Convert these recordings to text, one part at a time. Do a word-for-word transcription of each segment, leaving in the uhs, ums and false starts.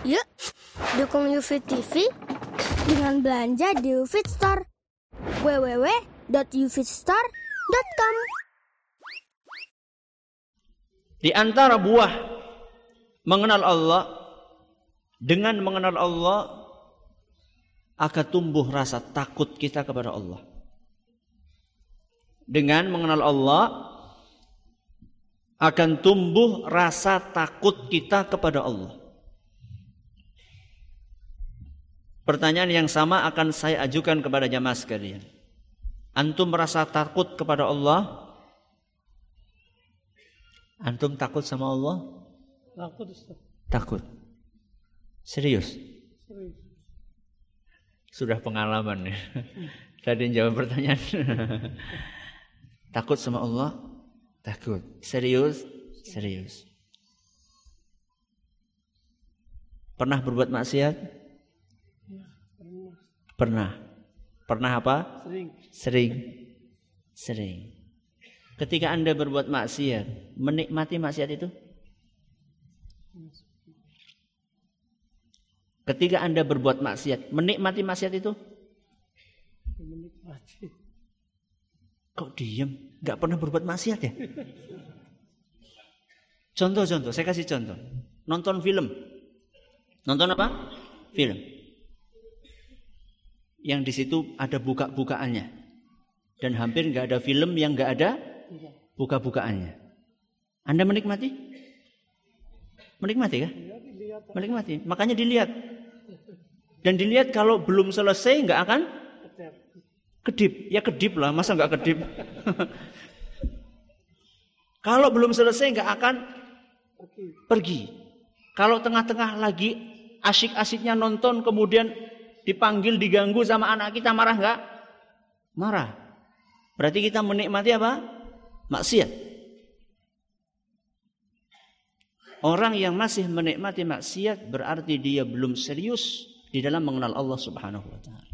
Yuk, dukung UFIT T V dengan belanja di UFIT Store. w w w dot ufitstore dot com. Di antara buah mengenal Allah, dengan mengenal Allah akan tumbuh rasa takut kita kepada Allah. Dengan mengenal Allah akan tumbuh rasa takut kita kepada Allah. Pertanyaan yang sama akan saya ajukan kepada jamaah sekalian. Antum merasa takut kepada Allah? Antum takut sama Allah? Takut, Ustaz. Takut. Serius? Serius. Sudah pengalaman ya. Tadi jawab pertanyaan. Takut sama Allah? Takut. Serius? Serius. Pernah berbuat maksiat? Pernah. Pernah apa? Sering. Sering. Sering. Ketika Anda berbuat maksiat, menikmati maksiat itu? Ketika Anda berbuat maksiat, menikmati maksiat itu? Menikmati. Kok diem? Gak pernah berbuat maksiat ya? Contoh-contoh, saya kasih contoh. Nonton film. Nonton apa? Film. Yang di situ ada buka-bukaannya. Dan hampir gak ada film yang gak ada buka-bukaannya. Anda menikmati? Menikmati kan? Menikmati. Makanya dilihat. Dan dilihat kalau belum selesai gak akan kedip. Ya kedip lah, masa gak kedip? Kalau belum selesai gak akan pergi. Kalau tengah-tengah lagi asyik-asyiknya nonton, kemudian dipanggil, diganggu sama anak kita, marah gak? Marah. Berarti kita menikmati apa? Maksiat. Orang yang masih menikmati maksiat berarti dia belum serius di dalam mengenal Allah Subhanahu wa taala.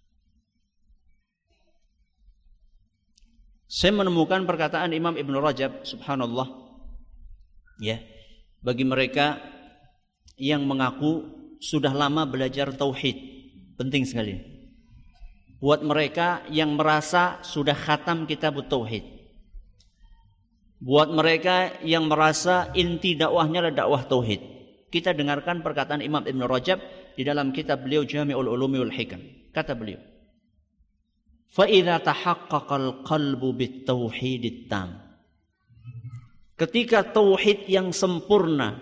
Saya menemukan perkataan Imam Ibn Rajab, subhanallah. Ya, bagi mereka yang mengaku sudah lama belajar tauhid, penting sekali. Buat mereka yang merasa sudah khatam kitab tauhid. Buat mereka yang merasa inti dakwahnya adalah dakwah tauhid. Kita dengarkan perkataan Imam Ibn Rajab di dalam kitab beliau Jami'ul Ulumi wal Hikam. Kata beliau, "Fa idza tahaqqaqal qalbu bit tauhidit tam." Ketika tauhid yang sempurna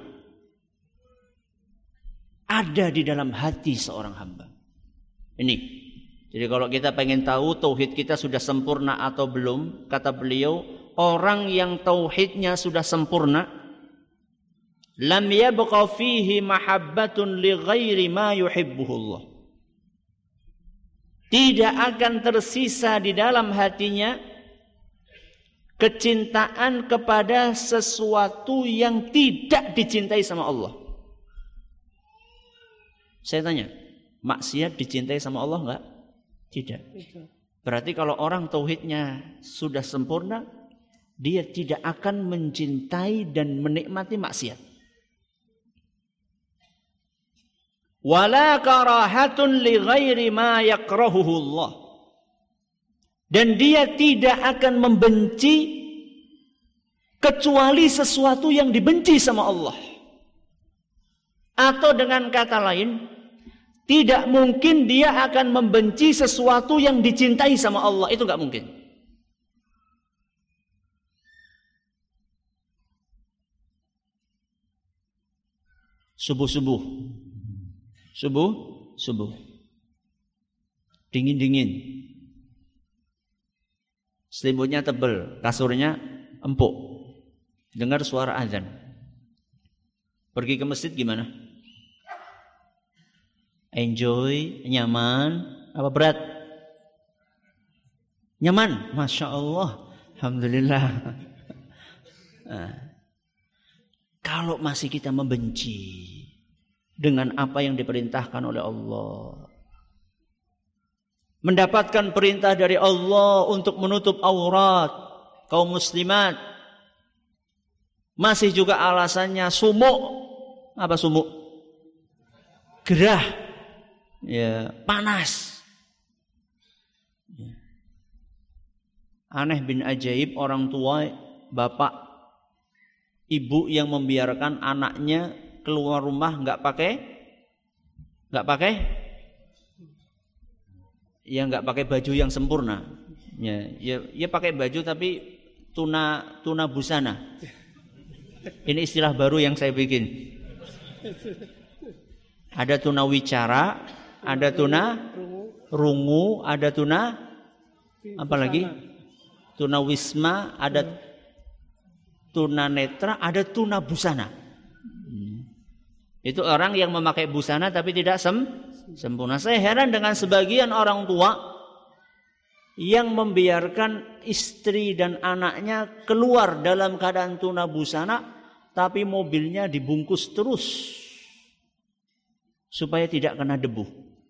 ada di dalam hati seorang hamba. Ini. Jadi kalau kita pengen tahu tauhid kita sudah sempurna atau belum, kata beliau, orang yang tauhidnya sudah sempurna, lam yabqa fihi mahabbatun li ghairi ma yuhibbuhullah. Tidak akan tersisa di dalam hatinya kecintaan kepada sesuatu yang tidak dicintai sama Allah. Saya tanya, maksiat dicintai sama Allah enggak? Tidak. Berarti kalau orang tauhidnya sudah sempurna, dia tidak akan mencintai dan menikmati maksiat. Wala karahatun li ghairi ma yakrahuhu Allah. Dan dia tidak akan membenci kecuali sesuatu yang dibenci sama Allah. Atau dengan kata lain, tidak mungkin dia akan membenci sesuatu yang dicintai sama Allah. Itu enggak mungkin. Subuh-subuh. Subuh, subuh. Dingin-dingin. Selimutnya tebal, kasurnya empuk. Dengar suara azan. Pergi ke masjid gimana? Enjoy, nyaman, apa berat? Nyaman, Masya Allah, Alhamdulillah. Nah, kalau masih kita membenci dengan apa yang diperintahkan oleh Allah, mendapatkan perintah dari Allah untuk menutup aurat kaum muslimat, masih juga alasannya sumuk. Apa sumuk? gerah, ya, panas. Ya. Aneh bin ajaib, orang tua, bapak, ibu yang membiarkan anaknya keluar rumah nggak pakai, nggak pakai, ya nggak pakai baju yang sempurna. Ya, ya, ya pakai baju tapi tuna tuna busana. Ini istilah baru yang saya bikin. Ada tuna wicara, ada tuna rungu, ada tuna apa lagi? Tuna wisma, ada tuna netra, ada tuna busana. Hmm. Itu orang yang memakai busana tapi tidak sem sempurna. Saya heran dengan sebagian orang tua yang membiarkan istri dan anaknya keluar dalam keadaan tuna busana, tapi mobilnya dibungkus terus supaya tidak kena debu.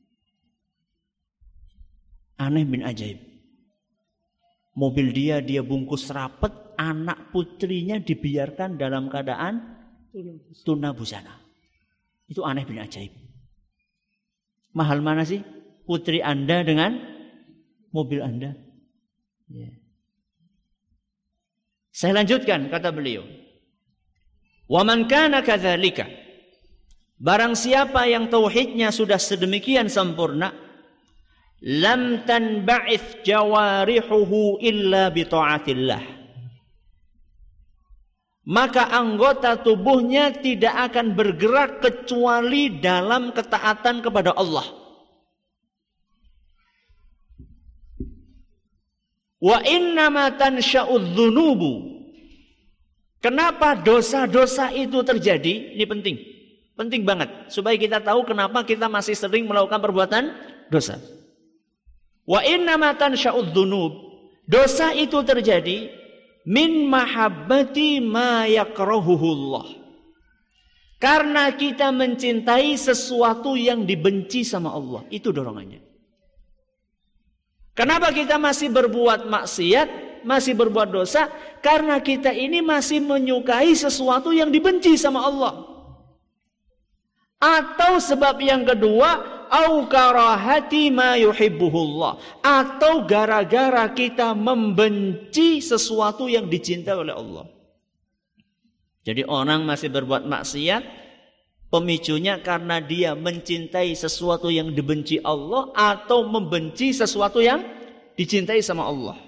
Aneh bin ajaib. Mobil dia dia bungkus rapet, anak putrinya dibiarkan dalam keadaan tuna busana. Itu aneh bin ajaib. Mahal mana sih putri Anda dengan mobil Anda? Ya. Saya lanjutkan, kata beliau. Wa man kana kadzalika, barang siapa yang tauhidnya sudah sedemikian sempurna, lam tanba'ith jawarihuhu illa bi ta'atillah, maka anggota tubuhnya tidak akan bergerak kecuali dalam ketaatan kepada Allah. Wa innama tansha'udz dzunubu, kenapa dosa-dosa itu terjadi? Ini penting. Penting banget. Supaya kita tahu kenapa kita masih sering melakukan perbuatan dosa. Wa innama tansha'udz dzunub, dosa itu terjadi min mahabbati ma yakrahuhullah, karena kita mencintai sesuatu yang dibenci sama Allah. Itu dorongannya. Kenapa kita masih berbuat maksiat, masih berbuat dosa? Karena kita ini masih menyukai sesuatu yang dibenci sama Allah. Atau sebab yang kedua, au karahati ma yuhibbuhullah, atau gara-gara kita membenci sesuatu yang dicintai oleh Allah. Jadi orang masih berbuat maksiat, pemicunya karena dia mencintai sesuatu yang dibenci Allah atau membenci sesuatu yang dicintai sama Allah.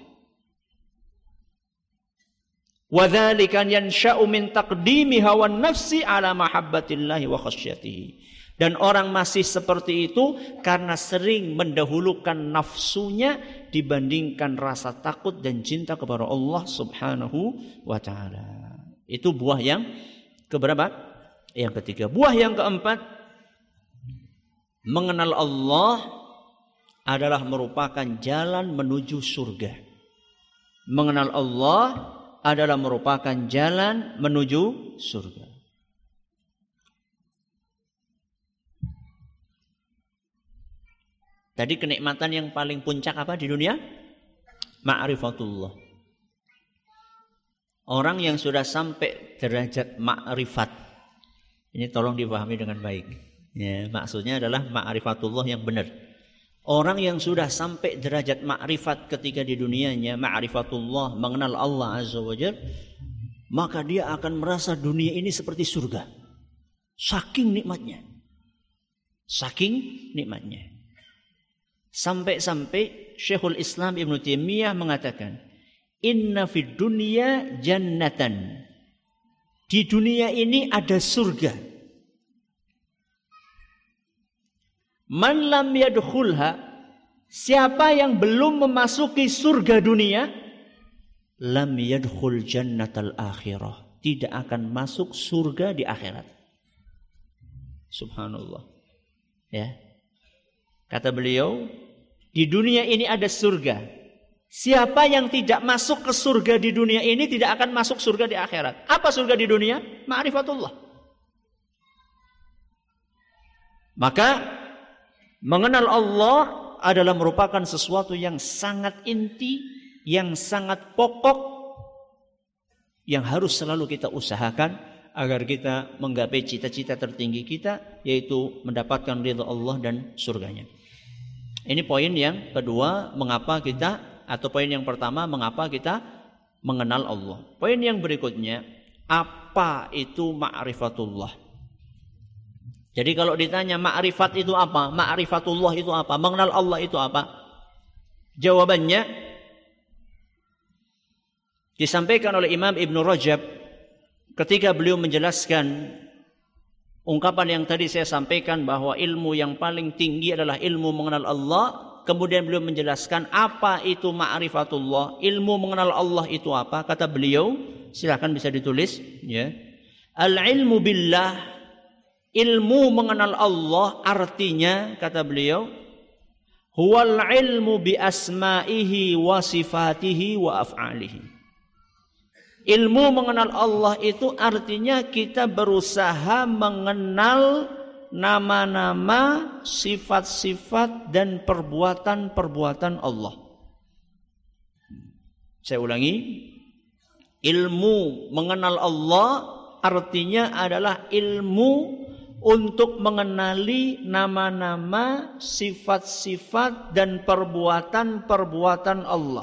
Wadzalika yansha'u min taqdimi hawan nafsi ala mahabbatillahi wa khasyatihi. Dan orang masih seperti itu karena sering mendahulukan nafsunya dibandingkan rasa takut dan cinta kepada Allah Subhanahu wa taala. Itu buah yang keberapa? Yang ketiga. Buah yang keempat, mengenal Allah adalah merupakan jalan menuju surga. Mengenal Allah adalah merupakan jalan menuju surga. Tadi kenikmatan yang paling puncak apa di dunia? Ma'rifatullah. Orang yang sudah sampai derajat ma'rifat, ini tolong dipahami dengan baik. Ya, maksudnya adalah ma'rifatullah yang benar. Orang yang sudah sampai derajat ma'rifat ketika di dunianya, ma'rifatullah, mengenal Allah Azza wa Jalla, maka dia akan merasa dunia ini seperti surga. Saking nikmatnya. Saking nikmatnya. Sampai-sampai Syekhul Islam Ibnu Taimiyah mengatakan, inna fid dunya jannatan. Di dunia ini ada surga. Man lam yadkhulha, siapa yang belum memasuki surga dunia, lam yadkhul jannatal akhirah, tidak akan masuk surga di akhirat. Subhanallah. Ya. Kata beliau, di dunia ini ada surga. Siapa yang tidak masuk ke surga di dunia ini tidak akan masuk surga di akhirat. Apa surga di dunia? Ma'rifatullah. Maka mengenal Allah adalah merupakan sesuatu yang sangat inti, yang sangat pokok, yang harus selalu kita usahakan agar kita menggapai cita-cita tertinggi kita, yaitu mendapatkan ridha Allah dan surganya. Ini poin yang kedua, mengapa kita, atau poin yang pertama, mengapa kita mengenal Allah. Poin yang berikutnya, apa itu ma'rifatullah? Jadi kalau ditanya ma'rifat itu apa? Ma'rifatullah itu apa? Mengenal Allah itu apa? Jawabannya disampaikan oleh Imam Ibn Rajab ketika beliau menjelaskan ungkapan yang tadi saya sampaikan bahwa ilmu yang paling tinggi adalah ilmu mengenal Allah. Kemudian beliau menjelaskan apa itu ma'rifatullah, ilmu mengenal Allah itu apa. Kata beliau, silakan bisa ditulis, ya. Al-ilmu billah, ilmu mengenal Allah artinya, kata beliau, huwal ilmu bi asma'ihi wa sifatihi wa af'alihi. Ilmu mengenal Allah itu artinya kita berusaha mengenal nama-nama, sifat-sifat dan perbuatan-perbuatan Allah. Saya ulangi, ilmu mengenal Allah artinya adalah ilmu untuk mengenali nama-nama, sifat-sifat dan perbuatan-perbuatan Allah.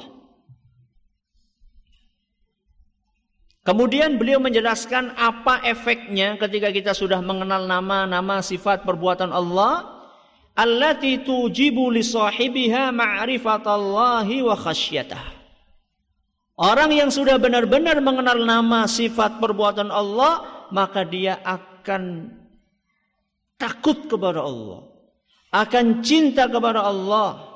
Kemudian beliau menjelaskan apa efeknya ketika kita sudah mengenal nama-nama, sifat, perbuatan Allah. Allati tujibu li sahibiha ma'rifatallahi wa khasyatah. Orang yang sudah benar-benar mengenal nama, sifat, perbuatan Allah, maka dia akan takut kepada Allah, akan cinta kepada Allah,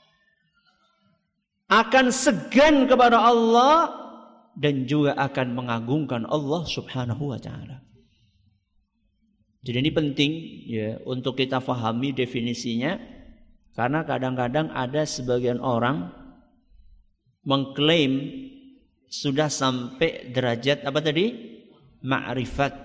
akan segan kepada Allah, dan juga akan mengagungkan Allah Subhanahu wa taala. Jadi ini penting ya untuk kita fahami definisinya, karena kadang-kadang ada sebagian orang mengklaim sudah sampai derajat apa tadi? Ma'rifat.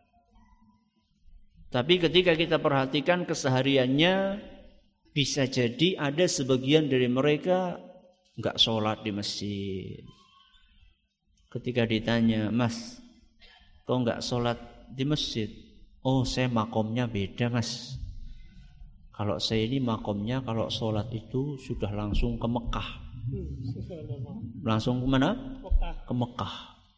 Tapi ketika kita perhatikan kesehariannya, bisa jadi ada sebagian dari mereka enggak sholat di masjid. Ketika ditanya, Mas, kok enggak sholat di masjid? Oh, saya makomnya beda, Mas. Kalau saya ini makomnya kalau sholat itu sudah langsung ke Mekah. Langsung ke mana? Ke Mekah.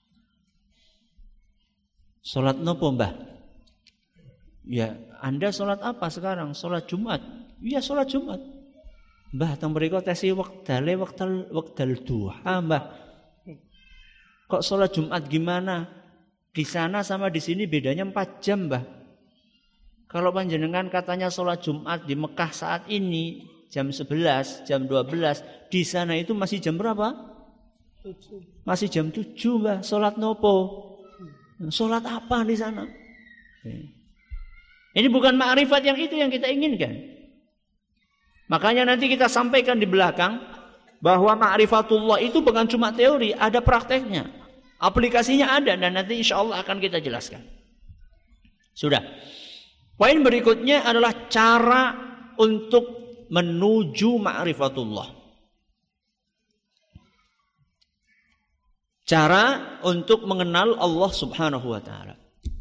Sholat nopo, Mbah? Ya, Anda sholat apa sekarang? Sholat Jumat? Iya, sholat Jumat. Mbah, teng mriko tesi wektale wektal wekdal duha, Mbah. Kok sholat Jumat gimana? Di sana sama di sini bedanya empat jam, Mbah. Kalau panjenengan katanya sholat Jumat di Mekah saat ini jam sebelas, jam dua belas, di sana itu masih jam berapa? Masih jam tujuh, Mbah. Sholat nopo? Sholat apa di sana? Ini bukan ma'rifat yang itu yang kita inginkan. Makanya nanti kita sampaikan di belakang bahwa ma'rifatullah itu bukan cuma teori, ada prakteknya. Aplikasinya ada dan nanti insya Allah akan kita jelaskan. Sudah. Poin berikutnya adalah cara untuk menuju ma'rifatullah. Cara untuk mengenal Allah Subhanahu wa taala.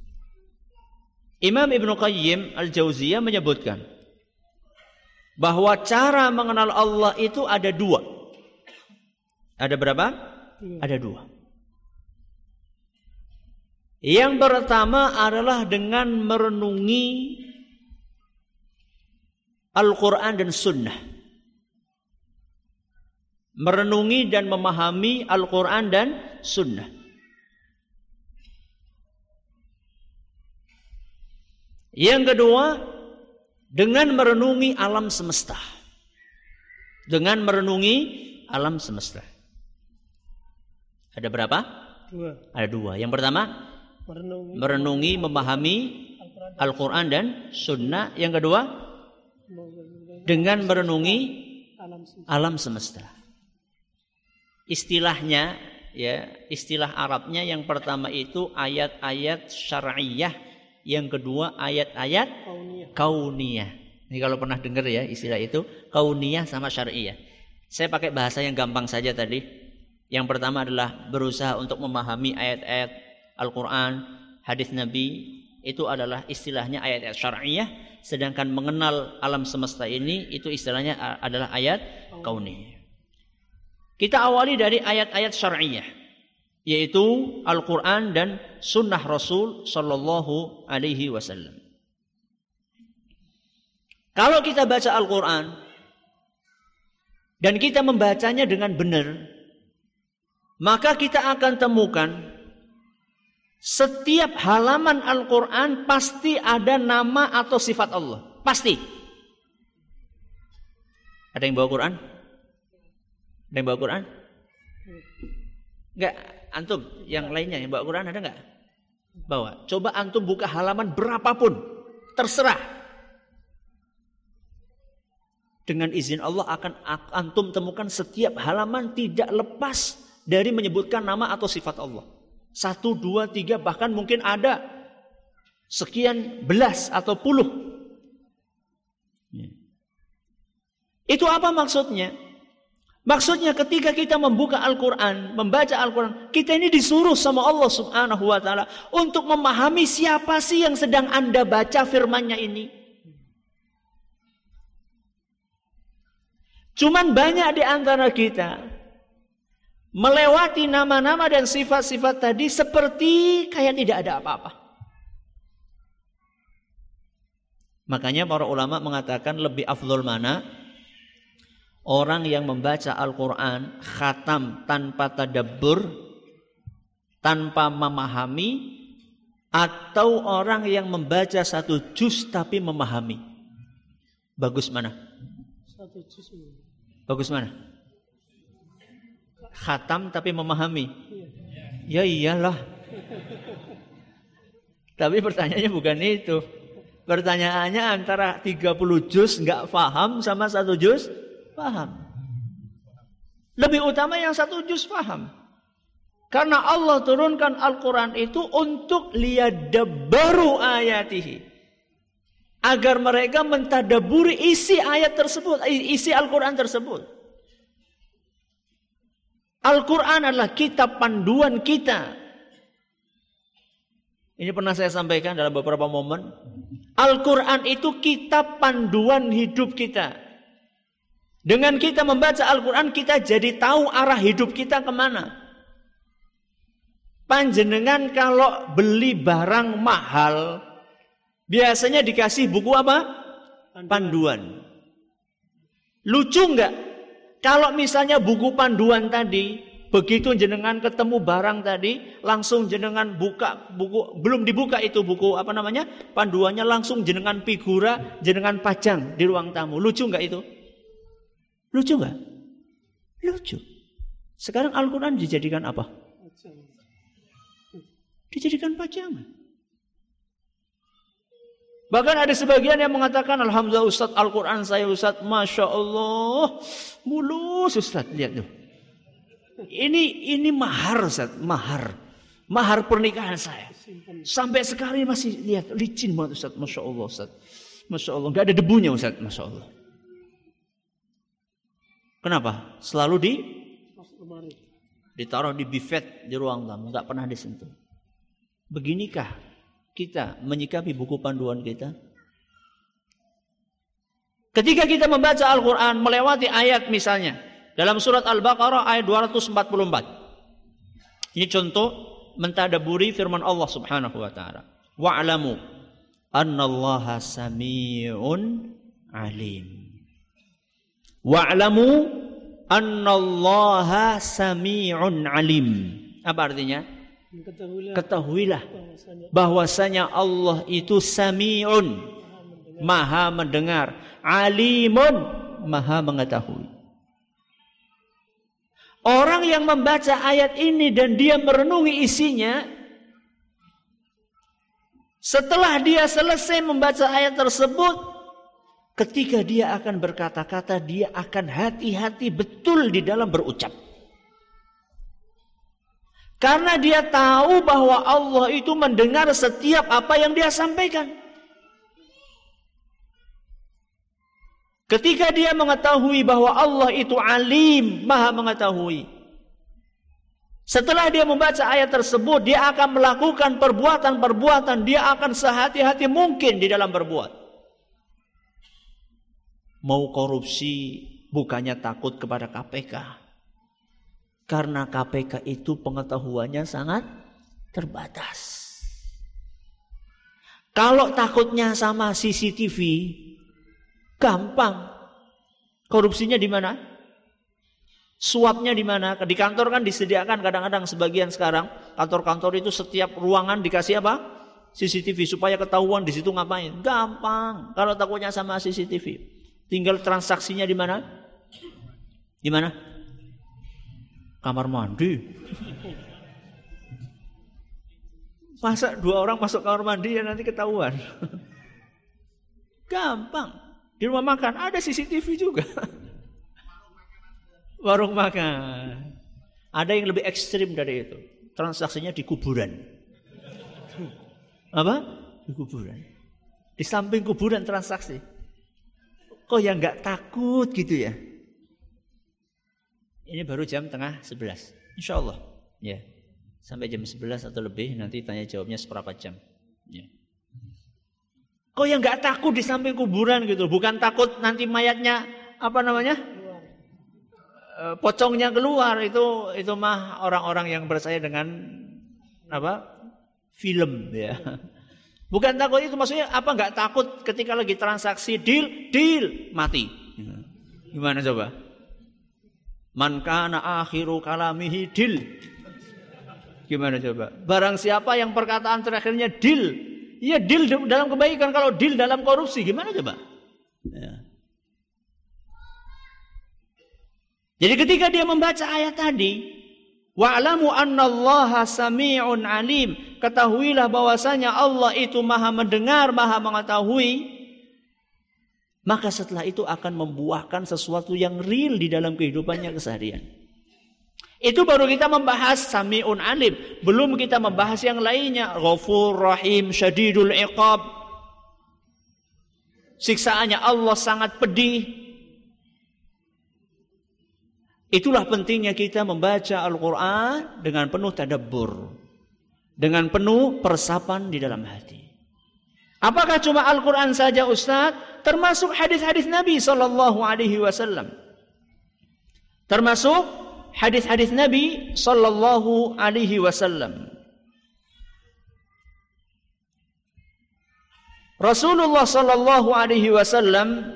Imam Ibn Qayyim Al-Jauziyah menyebutkan bahwa cara mengenal Allah itu ada dua. Ada berapa? Ada dua. Yang pertama adalah dengan merenungi Al-Quran dan Sunnah. Merenungi dan memahami Al-Quran dan Sunnah. Yang kedua, dengan merenungi alam semesta. Dengan merenungi alam semesta. Ada berapa? Dua. Ada dua. Yang pertama, Merenungi, merenungi memahami Al-Quran dan Sunnah. Yang kedua, dengan merenungi alam semesta. alam semesta. Istilahnya, ya, istilah Arabnya yang pertama itu ayat-ayat syar'iyah, yang kedua ayat-ayat Kauniyah. kauniyah. Ini kalau pernah dengar ya istilah itu, kauniyah sama syar'iyah. Saya pakai bahasa yang gampang saja tadi. Yang pertama adalah berusaha untuk memahami ayat-ayat Al-Quran, hadis Nabi itu adalah istilahnya ayat-ayat syar'iyah, sedangkan mengenal alam semesta ini itu istilahnya adalah ayat kauniyah. Kita awali dari ayat-ayat syar'iyah, yaitu Al-Quran dan Sunnah Rasul Sallallahu Alaihi Wasallam. Kalau kita baca Al-Quran dan kita membacanya dengan benar, maka kita akan temukan setiap halaman Al-Quran pasti ada nama atau sifat Allah. Pasti. Ada yang bawa Quran? Ada yang bawa Quran? Enggak, antum yang lainnya yang bawa Quran ada enggak? Bawa. Coba antum buka halaman berapapun, terserah. Dengan izin Allah akan antum temukan setiap halaman tidak lepas dari menyebutkan nama atau sifat Allah. Satu, dua, tiga, bahkan mungkin ada sekian belas atau puluh. Itu apa maksudnya? Maksudnya ketika kita membuka Al-Quran, membaca Al-Quran, kita ini disuruh sama Allah Subhanahu wa Ta'ala untuk memahami siapa sih yang sedang Anda baca firman-Nya ini. Cuman banyak di antara kita melewati nama-nama dan sifat-sifat tadi seperti kayak tidak ada apa-apa. Makanya para ulama mengatakan lebih afdol mana? Orang yang membaca Al-Quran khatam tanpa tadabbur, tanpa memahami, atau orang yang membaca satu juz tapi memahami. Bagus mana? Satu juz. Bagus mana? Khatam tapi memahami. Ya iyalah. Tapi pertanyaannya bukan itu. Pertanyaannya antara tiga puluh juz nggak paham sama satu juz paham. Lebih utama yang satu juz paham. Karena Allah turunkan Al-Quran itu untuk liyadabbaru ayatihi. Agar mereka mentadaburi isi ayat tersebut, isi Al-Quran tersebut. Al-Quran adalah kitab panduan kita. Ini pernah saya sampaikan dalam beberapa momen. Al-Quran itu kitab panduan hidup kita. Dengan kita membaca Al-Quran, kita jadi tahu arah hidup kita kemana. Panjenengan kalau beli barang mahal, biasanya dikasih buku apa? Panduan. Lucu enggak? Kalau misalnya buku panduan tadi, begitu jenengan ketemu barang tadi, langsung jenengan buka buku, belum dibuka itu buku apa namanya? Panduannya, langsung jenengan figura, jenengan pajang di ruang tamu. Lucu enggak itu? Lucu enggak? Lucu. Sekarang Al-Quran dijadikan apa? Dijadikan pajangan. Bahkan ada sebagian yang mengatakan, alhamdulillah Ustaz, Al-Quran saya Ustaz, Masya Allah, mulus Ustaz, lihat tuh. Ini ini mahar Ustaz, mahar. Mahar pernikahan saya. Sampai sekarang masih lihat, licin banget Ustaz, Masya Allah Ustaz. Masya Allah, gak ada debunya Ustaz, Masya Allah. Kenapa? Selalu di ditaruh di buffet di ruang tamu, gak pernah disentuh. Beginikah kita menyikapi buku panduan kita? Ketika kita membaca Al-Quran, melewati ayat misalnya dalam surat Al-Baqarah ayat dua ratus empat puluh empat. Ini contoh mentadaburi firman Allah Subhanahu wa taala. Wa'lamu annallaha sami'un alim. Wa'lamu annallaha sami'un alim. Apa artinya? Ketahuilah, Ketahuilah bahwasanya Allah itu sami'un, maha mendengar, alimun, maha mengetahui. Orang yang membaca ayat ini dan dia merenungi isinya, setelah dia selesai membaca ayat tersebut, ketika dia akan berkata-kata, dia akan hati-hati betul di dalam berucap. Karena dia tahu bahwa Allah itu mendengar setiap apa yang dia sampaikan. Ketika dia mengetahui bahwa Allah itu alim, maha mengetahui, Setelah dia membaca ayat tersebut, dia akan melakukan perbuatan-perbuatan, dia akan sehati-hati mungkin di dalam berbuat. Mau korupsi, bukannya takut kepada K P K. Karena K P K itu pengetahuannya sangat terbatas. Kalau takutnya sama C C T V, gampang. Korupsinya di mana? Suapnya di mana? Di kantor kan disediakan kadang-kadang sebagian sekarang kantor-kantor itu setiap ruangan dikasih apa? C C T V supaya ketahuan di situ ngapain. Gampang. Kalau takutnya sama C C T V, tinggal transaksinya di mana? Di mana? Kamar mandi. Masa dua orang masuk kamar mandi ya nanti ketahuan. Gampang. Di rumah makan ada C C T V juga. Warung makan. Ada yang lebih ekstrim dari itu. Transaksinya di kuburan. Apa? Di kuburan. Di samping kuburan transaksi. Kok yang nggak takut gitu ya? Ini baru jam tengah sebelas. Insya Allah. Ya. Sampai jam sebelas atau lebih nanti tanya jawabnya seberapa jam. Ya. Kok yang nggak takut di samping kuburan gitu? Bukan takut nanti mayatnya apa namanya? Pocongnya keluar, itu itu mah orang-orang yang percaya dengan apa? Film ya. Bukan takut itu, maksudnya apa nggak takut ketika lagi transaksi deal deal mati. Gimana coba? Man kana akhiru kalamihi deal. Gimana coba? Barang siapa yang perkataan terakhirnya deal, ya deal dalam kebaikan. Kalau deal dalam korupsi gimana coba? Ya. Jadi ketika dia membaca ayat tadi, wa'lamu annallaha sami'un alim, ketahuilah bahwasanya Allah itu Maha mendengar, Maha mengetahui, maka setelah itu akan membuahkan sesuatu yang real di dalam kehidupannya keseharian. Itu baru kita membahas sami'un alim, belum kita membahas yang lainnya, Ghafur Rahim, Syadidul Iqab. Siksaannya Allah sangat pedih. Itulah pentingnya kita membaca Al-Quran dengan penuh tadabbur, dengan penuh persapan di dalam hati. Apakah cuma Al-Quran saja Ustaz? Termasuk hadis-hadis Nabi Sallallahu Alaihi Wasallam. Termasuk hadis-hadis Nabi Sallallahu Alaihi Wasallam. Rasulullah Sallallahu Alaihi Wasallam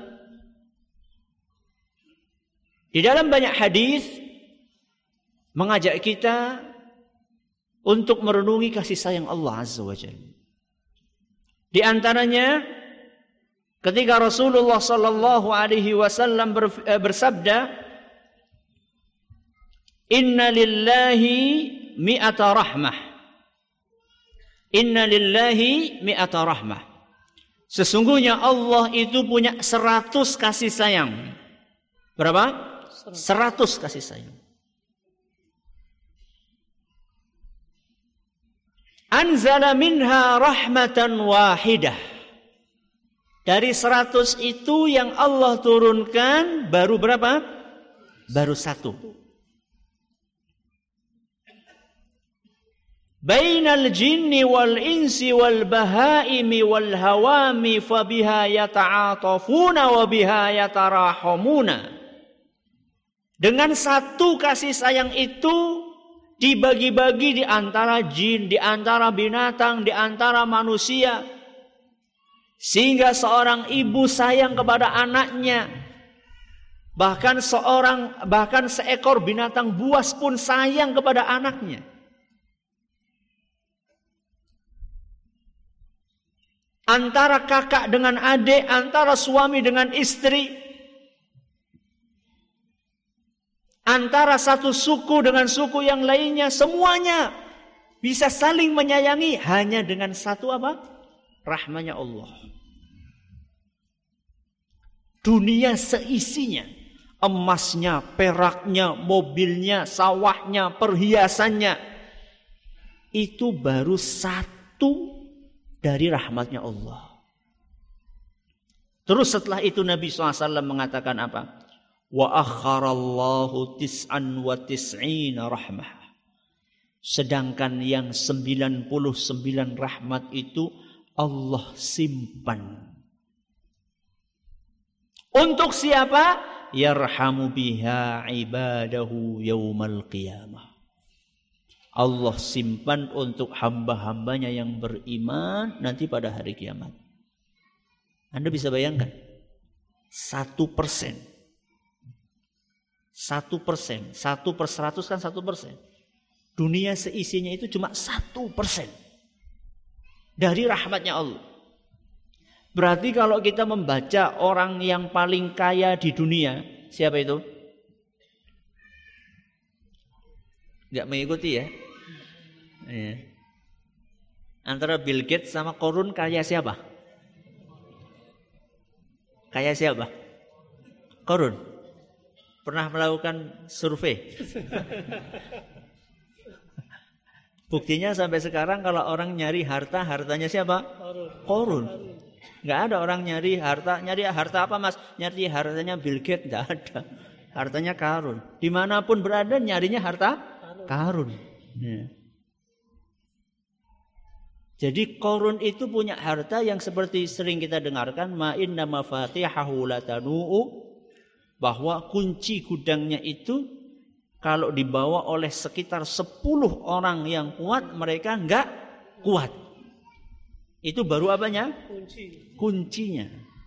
di dalam banyak hadis mengajak kita untuk merenungi kasih sayang Allah Azza wa Jalla. Di antaranya ketika Rasulullah sallallahu alaihi wasallam bersabda, "Inna lillahi mi'ata rahmah." Inna lillahi mi'ata rahmah. Sesungguhnya Allah itu punya seratus kasih sayang. Berapa? Seratus kasih sayang. Anzala minha rahmatan wahidah. Dari seratus itu yang Allah turunkan baru berapa? Baru satu. Bainal jinni wal insi wal bahaimi wal hawami fabiha yata'atafuna wa biha yatarahamuna. Dengan satu kasih sayang itu dibagi-bagi di antara jin, di antara binatang, di antara manusia. Sehingga seorang ibu sayang kepada anaknya. Bahkan seorang, bahkan seekor binatang buas pun sayang kepada anaknya. Antara kakak dengan adik, antara suami dengan istri, antara satu suku dengan suku yang lainnya, semuanya bisa saling menyayangi hanya dengan satu apa? Rahmanya Allah. Dunia seisinya, emasnya, peraknya, mobilnya, sawahnya, perhiasannya, itu baru satu dari rahmatnya Allah. Terus setelah itu Nabi shallallahu alaihi wasallam mengatakan apa? Wa akharallahu tis'an wa tis'ina rahmah. Sedangkan yang sembilan puluh sembilan rahmat itu Allah simpan. Untuk siapa? Yarhamu biha ibadahu yaumal qiyamah. Allah simpan untuk hamba-hambanya yang beriman nanti pada hari kiamat. Anda bisa bayangkan, satu persen, satu persen, satu per seratus kan satu persen. Dunia seisinya itu cuma satu persen dari rahmatnya Allah. Berarti kalau kita membaca orang yang paling kaya di dunia, siapa itu? Gak mengikuti ya? Ya. Antara Bill Gates sama Korun kaya siapa? Kaya siapa? Korun. Pernah melakukan survei? Buktinya sampai sekarang kalau orang nyari harta, hartanya siapa? Korun. Nggak ada orang nyari harta, nyari harta apa mas? Nyari hartanya Bill Gates, nggak ada. Hartanya karun. Dimanapun berada nyarinya harta karun. Ya. Jadi korun itu punya harta yang seperti sering kita dengarkan, ma inna mafatihahu latanu'u, bahwa kunci gudangnya itu kalau dibawa oleh sekitar sepuluh orang yang kuat, mereka nggak kuat. Itu baru apanya? Kunci. Kuncinya.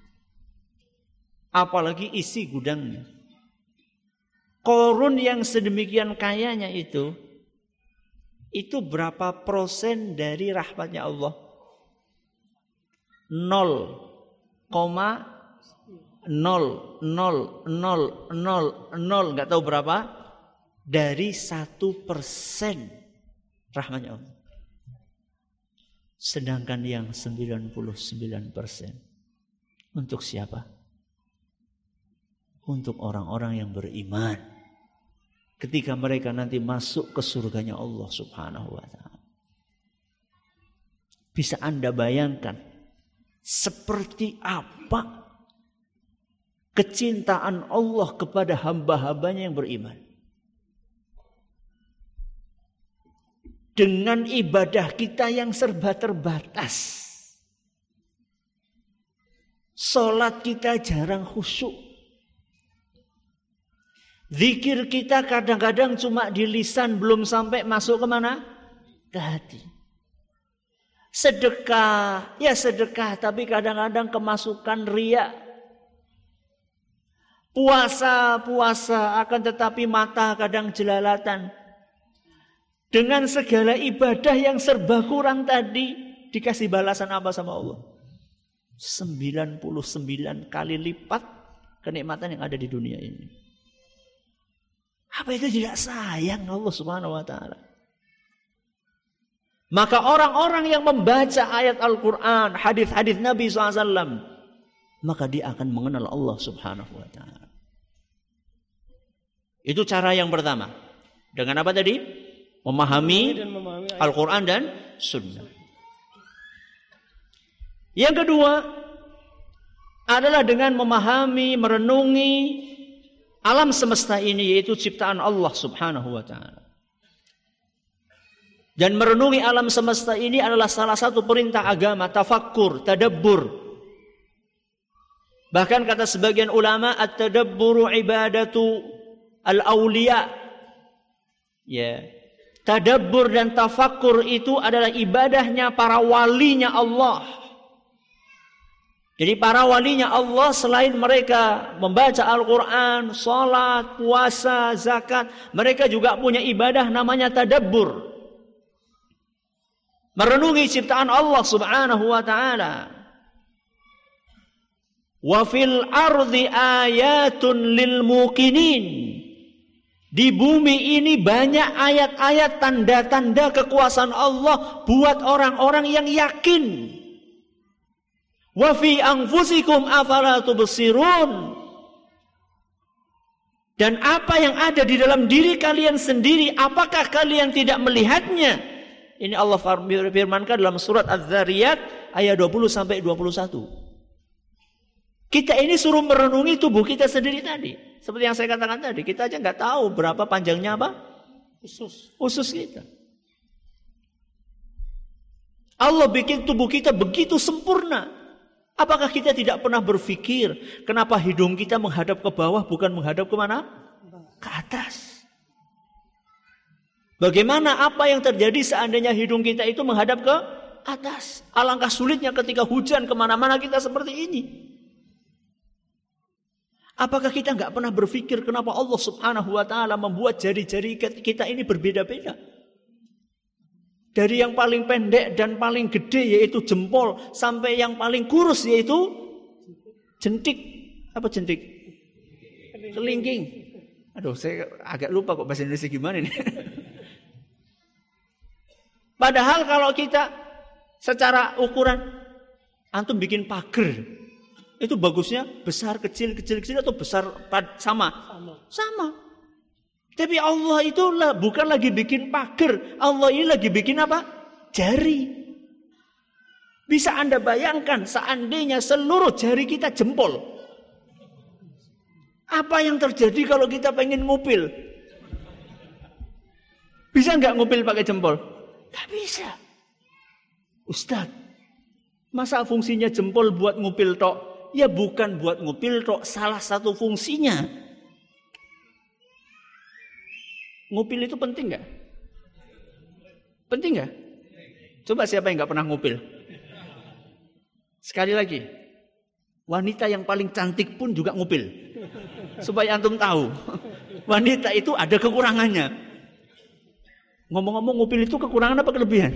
Apalagi isi gudangnya. Korun yang sedemikian kayanya itu, itu berapa persen dari rahmatnya Allah? Nol koma nol nol nol nol nol, nggak tahu berapa dari satu persen rahmatnya Allah. Sedangkan yang sembilan puluh sembilan persen untuk siapa? Untuk orang-orang yang beriman. Ketika mereka nanti masuk ke surganya Allah Subhanahu wa ta'ala. Bisa Anda bayangkan seperti apa kecintaan Allah kepada hamba-hambanya yang beriman. Dengan ibadah kita yang serba terbatas. Salat kita jarang khusyuk. Zikir kita kadang-kadang cuma di lisan, belum sampai masuk ke mana? Ke hati. Sedekah, ya sedekah, tapi kadang-kadang kemasukan riya. Puasa, puasa, akan tetapi mata kadang jelalatan. Dengan segala ibadah yang serba kurang tadi, dikasih balasan apa sama Allah? sembilan puluh sembilan kali lipat kenikmatan yang ada di dunia ini. Apa itu tidak sayang Allah Subhanahu wa ta'ala? Maka orang-orang yang membaca ayat Al-Quran, hadis-hadis Nabi shallallahu alaihi wasallam, maka dia akan mengenal Allah Subhanahu wa ta'ala. Itu cara yang pertama. Dengan apa tadi? Memahami Al-Quran dan Sunnah. Yang kedua adalah dengan memahami, merenungi alam semesta ini, yaitu ciptaan Allah Subhanahu wa ta'ala. Dan merenungi alam semesta ini adalah salah satu perintah agama, tafakkur, tadabbur. Bahkan kata sebagian ulama, at-tadabburu ibadatu al-awliya. Ya. Tadabbur dan tafakkur itu adalah ibadahnya para walinya Allah. Jadi para walinya Allah selain mereka membaca Al-Quran, salat, puasa, zakat, mereka juga punya ibadah namanya tadabbur. Merenungi ciptaan Allah Subhanahu wa ta'ala. Wa fil ardi ayatun lil muqinin. Di bumi ini banyak ayat-ayat tanda-tanda kekuasaan Allah buat orang-orang yang yakin. Wa fi anfusikum afala tubsirun. Dan apa yang ada di dalam diri kalian sendiri, apakah kalian tidak melihatnya? Ini Allah firmankan dalam surat Az-Zariyat ayat dua puluh sampai dua puluh satu. Kita ini suruh merenungi tubuh kita sendiri tadi. Seperti yang saya katakan tadi, kita aja nggak tahu berapa panjangnya apa? Usus. Usus kita. Allah bikin tubuh kita begitu sempurna. Apakah kita tidak pernah berpikir kenapa hidung kita menghadap ke bawah bukan menghadap ke mana? Ke atas. Bagaimana apa yang terjadi seandainya hidung kita itu menghadap ke atas? Alangkah sulitnya ketika hujan kemana-mana kita seperti ini. Apakah kita nggak pernah berpikir kenapa Allah Subhanahu wa Ta'ala membuat jari-jari kita ini berbeda-beda? Dari yang paling pendek dan paling gede yaitu jempol sampai yang paling kurus yaitu jentik. Apa jentik? Kelingking. Aduh, saya agak lupa kok bahasa Indonesia gimana ini. Padahal kalau kita secara ukuran antum bikin pagar, itu bagusnya besar, kecil, kecil, kecil atau besar sama? Sama. Sama. Tapi Allah itu lah bukan lagi bikin pagar. Allah ini lagi bikin apa? Jari. Bisa Anda bayangkan seandainya seluruh jari kita jempol. Apa yang terjadi kalau kita pengen ngupil? Bisa nggak ngupil pakai jempol? Nggak bisa. Ustadz, masa fungsinya jempol buat ngupil tok? Ya bukan buat ngupil tok, salah satu fungsinya. Ngupil itu penting nggak? Penting nggak? Coba siapa yang nggak pernah ngupil? Sekali lagi, wanita yang paling cantik pun juga ngupil. Supaya antum tahu, wanita itu ada kekurangannya. Ngomong-ngomong ngupil itu kekurangan apa kelebihan?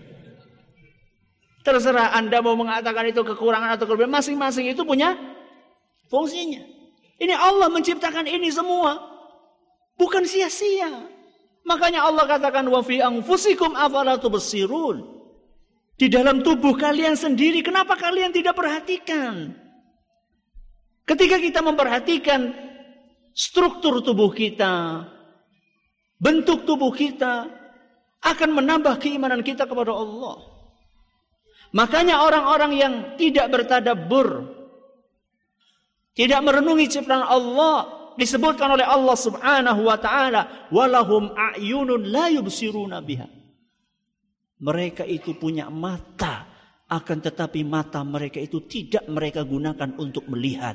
Terserah Anda mau mengatakan itu kekurangan atau kelebihan, masing-masing itu punya fungsinya. Ini Allah menciptakan ini semua. Bukan sia-sia. Makanya Allah katakan wa fi anfusikum afala tubsirun. Di dalam tubuh kalian sendiri kenapa kalian tidak perhatikan? Ketika kita memperhatikan struktur tubuh kita, bentuk tubuh kita akan menambah keimanan kita kepada Allah. Makanya orang-orang yang tidak bertadabbur, tidak merenungi ciptaan Allah, disebutkan oleh Allah Subhanahu wa Ta'ala, walahum a'yunun la yubsiruna biha. Mereka itu punya mata, akan tetapi mata mereka itu tidak mereka gunakan untuk melihat.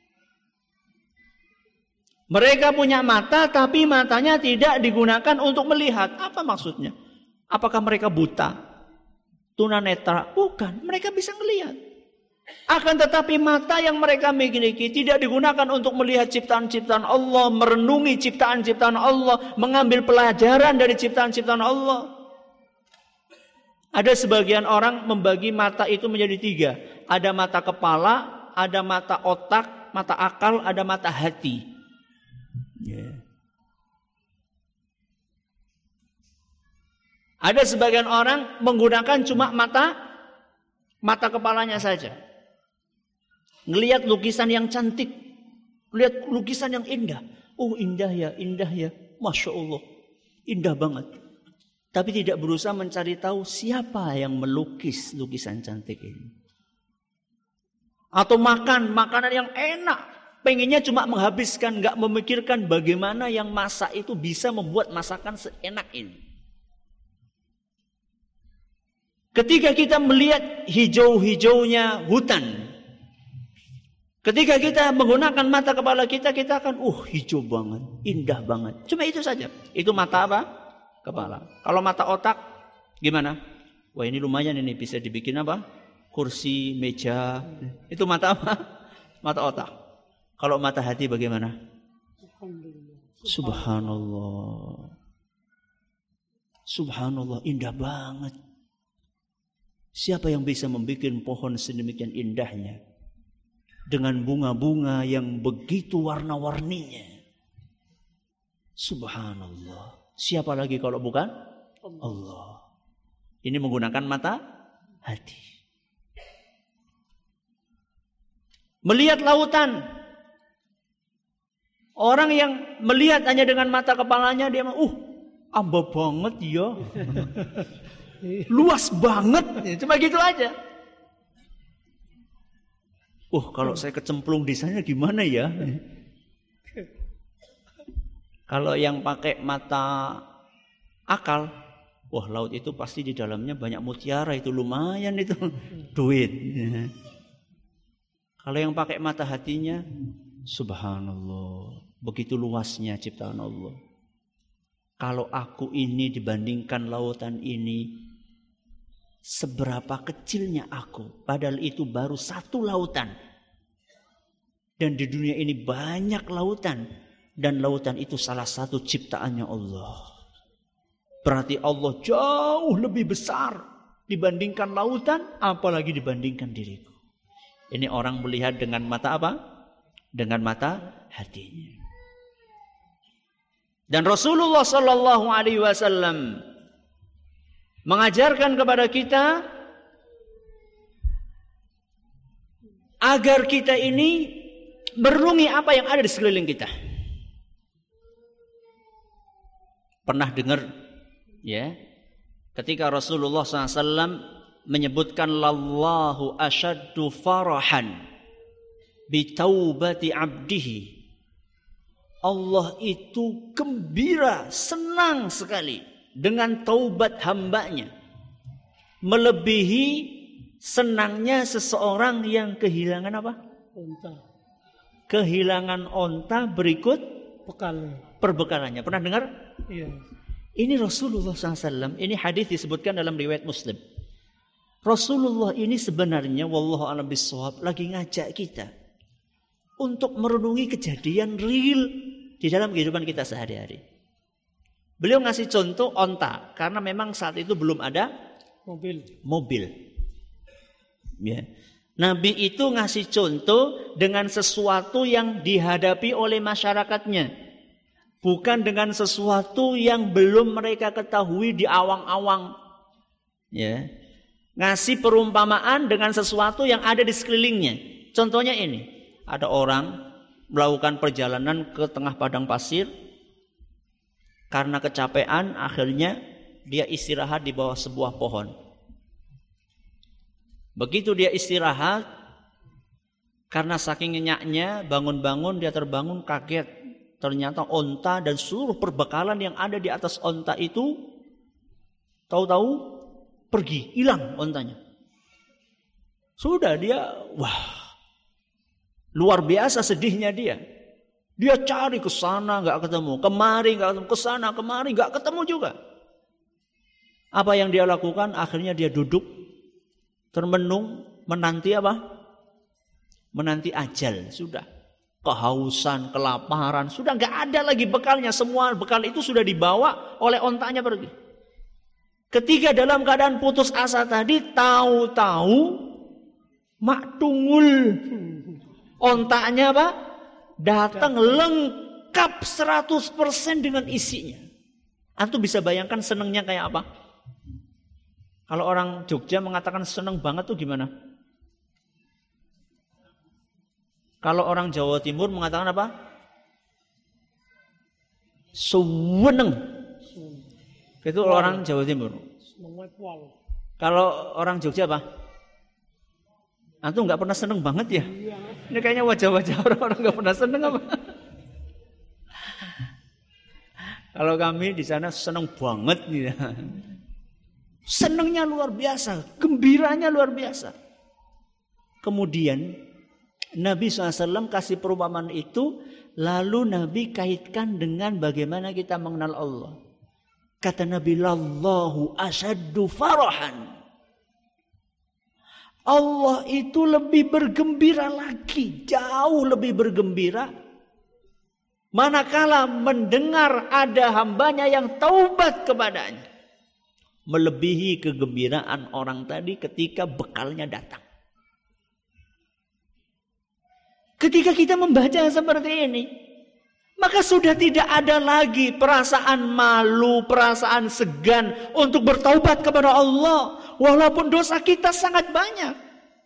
Mereka punya mata tapi matanya tidak digunakan untuk melihat. Apa maksudnya? Apakah mereka buta? Tunanetra? Bukan, mereka bisa melihat. Akan tetapi mata yang mereka miliki tidak digunakan untuk melihat ciptaan-ciptaan Allah, merenungi ciptaan-ciptaan Allah, mengambil pelajaran dari ciptaan-ciptaan Allah. Ada sebagian orang membagi mata itu menjadi tiga. Ada mata kepala, ada mata otak, mata akal, ada mata hati. Yeah. Ada sebagian orang menggunakan cuma mata mata kepalanya saja. Ngelihat lukisan yang cantik, lihat lukisan yang indah. Oh indah ya, indah ya, masya Allah, indah banget. Tapi tidak berusaha mencari tahu siapa yang melukis lukisan cantik ini. Atau makan makanan yang enak, pengennya cuma menghabiskan, nggak memikirkan bagaimana yang masak itu bisa membuat masakan seenak ini. Ketika kita melihat hijau-hijaunya hutan, ketika kita menggunakan mata kepala kita, kita akan, uh hijau banget, indah banget. Cuma itu saja. Itu mata apa? Kepala. Kalau mata otak, gimana? Wah ini lumayan ini, bisa dibikin apa? Kursi, meja. Itu mata apa? Mata otak. Kalau mata hati bagaimana? Subhanallah. Subhanallah, indah banget. Siapa yang bisa membuat pohon sedemikian indahnya? Dengan bunga-bunga yang begitu warna-warninya. Subhanallah. Siapa lagi kalau bukan Allah? Ini menggunakan mata hati. Melihat lautan. Orang yang melihat hanya dengan mata kepalanya, dia uh, amba banget ya. Luas banget. Cuma gitu aja. Uh, kalau saya kecemplung di sana gimana ya? Kalau yang pakai mata akal, Wah, laut itu pasti di dalamnya banyak mutiara, itu lumayan itu duit. Kalau yang pakai mata hatinya, subhanallah, begitu luasnya ciptaan Allah. Kalau aku ini dibandingkan lautan ini, seberapa kecilnya aku, padahal itu baru satu lautan. Dan di dunia ini banyak lautan, dan lautan itu salah satu ciptaannya Allah. Berarti Allah jauh lebih besar dibandingkan lautan, apalagi dibandingkan diriku. Ini orang melihat dengan mata apa? Dengan mata hatinya. Dan Rasulullah Sallallahu Alaihi Wasallam mengajarkan kepada kita agar kita ini merenungi apa yang ada di sekeliling kita. Pernah dengar? Ya, ketika Rasulullah shallallahu alaihi wasallam menyebutkan lallahu asyaddu farahan bitaubati abdihi, Allah itu gembira, senang sekali dengan taubat hambanya, melebihi senangnya seseorang yang kehilangan apa? Onta. Kehilangan onta berikut Bekal. perbekalannya. Pernah dengar? Iya. Ini Rasulullah shallallahu alaihi wasallam, ini hadis disebutkan dalam riwayat Muslim. Rasulullah ini sebenarnya wallahu a'lam bishawab lagi ngajak kita untuk merenungi kejadian real di dalam kehidupan kita sehari-hari. Beliau ngasih contoh onta karena memang saat itu belum ada Mobil. Mobil. Ya. Nabi itu ngasih contoh dengan sesuatu yang dihadapi oleh masyarakatnya. Bukan dengan sesuatu yang belum mereka ketahui di awang-awang. Ya. Ngasih perumpamaan dengan sesuatu yang ada di sekelilingnya. Contohnya ini. Ada orang melakukan perjalanan ke tengah padang pasir. Karena kecapean akhirnya dia istirahat di bawah sebuah pohon. Begitu dia istirahat. Karena saking nyenyaknya bangun-bangun dia terbangun kaget. Ternyata onta dan seluruh perbekalan yang ada di atas onta itu tahu-tahu pergi, hilang ontanya. Sudah dia, wah, luar biasa sedihnya dia. Dia cari ke sana nggak ketemu, kemari nggak ketemu, ke sana kemari nggak ketemu juga. Apa yang dia lakukan? Akhirnya dia duduk, termenung, menanti apa? Menanti ajal, sudah. Kehausan, kelaparan, sudah nggak ada lagi bekalnya. Semua bekal itu sudah dibawa oleh ontanya pergi. Ketika dalam keadaan putus asa tadi, tahu-tahu mak tungul ontanya apa? Datang lengkap seratus persen dengan isinya. Antum bisa bayangkan senengnya kayak apa? Kalau orang Jogja mengatakan seneng banget tuh gimana? Kalau orang Jawa Timur mengatakan apa? Suweneng. Itu orang Jawa Timur. Kalau orang Jogja apa? Antum nggak pernah seneng banget ya? Ini kayaknya wajah-wajah orang-orang nggak pernah seneng apa? Kalau kami di sana seneng banget nih. Senengnya luar biasa, gembiranya luar biasa. Kemudian Nabi shallallahu alaihi wasallam kasih perumpamaan itu, lalu Nabi kaitkan dengan bagaimana kita mengenal Allah. Kata Nabi, lallahu asyaddu farahan. Allah itu lebih bergembira lagi, jauh lebih bergembira. Manakala mendengar ada hambanya yang taubat kepadanya. Melebihi kegembiraan orang tadi ketika bekalnya datang. Ketika kita membaca seperti ini, maka sudah tidak ada lagi perasaan malu, perasaan segan untuk bertaubat kepada Allah. Walaupun dosa kita sangat banyak.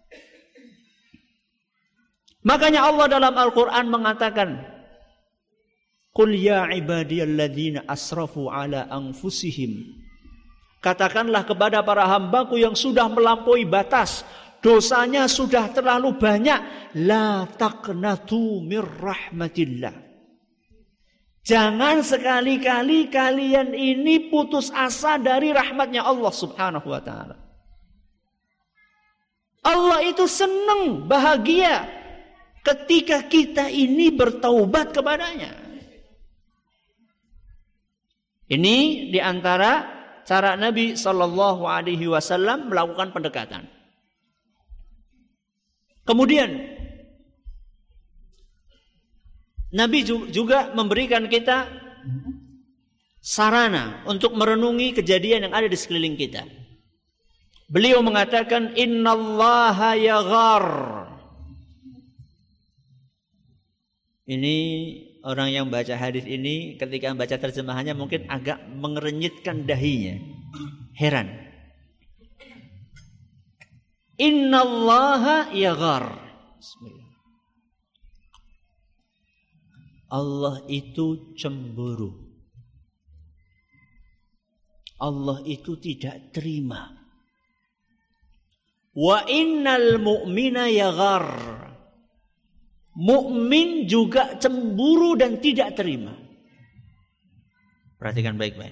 Makanya Allah dalam Al-Quran mengatakan, Qul ya ibadiyalladzina asrafu ala anfusihim. Katakanlah kepada para hambaku yang sudah melampaui batas, dosanya sudah terlalu banyak. La taqnatu mir rahmatillah. Jangan sekali-kali kalian ini putus asa dari rahmatnya Allah subhanahu wa ta'ala. Allah itu senang, bahagia ketika kita ini bertaubat kepadanya. Ini diantara cara Nabi Shallallahu Alaihi Wasallam melakukan pendekatan. Kemudian Nabi juga memberikan kita sarana untuk merenungi kejadian yang ada di sekeliling kita. Beliau mengatakan, Innallaha yaghar. Ini orang yang baca hadis ini ketika membaca terjemahannya mungkin agak mengerenyitkan dahinya. Heran. Innallaha yaghar. Bismillah. Allah itu cemburu. Allah itu tidak terima. Wa innal mu'mina yaghar. Mukmin juga cemburu dan tidak terima. Perhatikan baik-baik.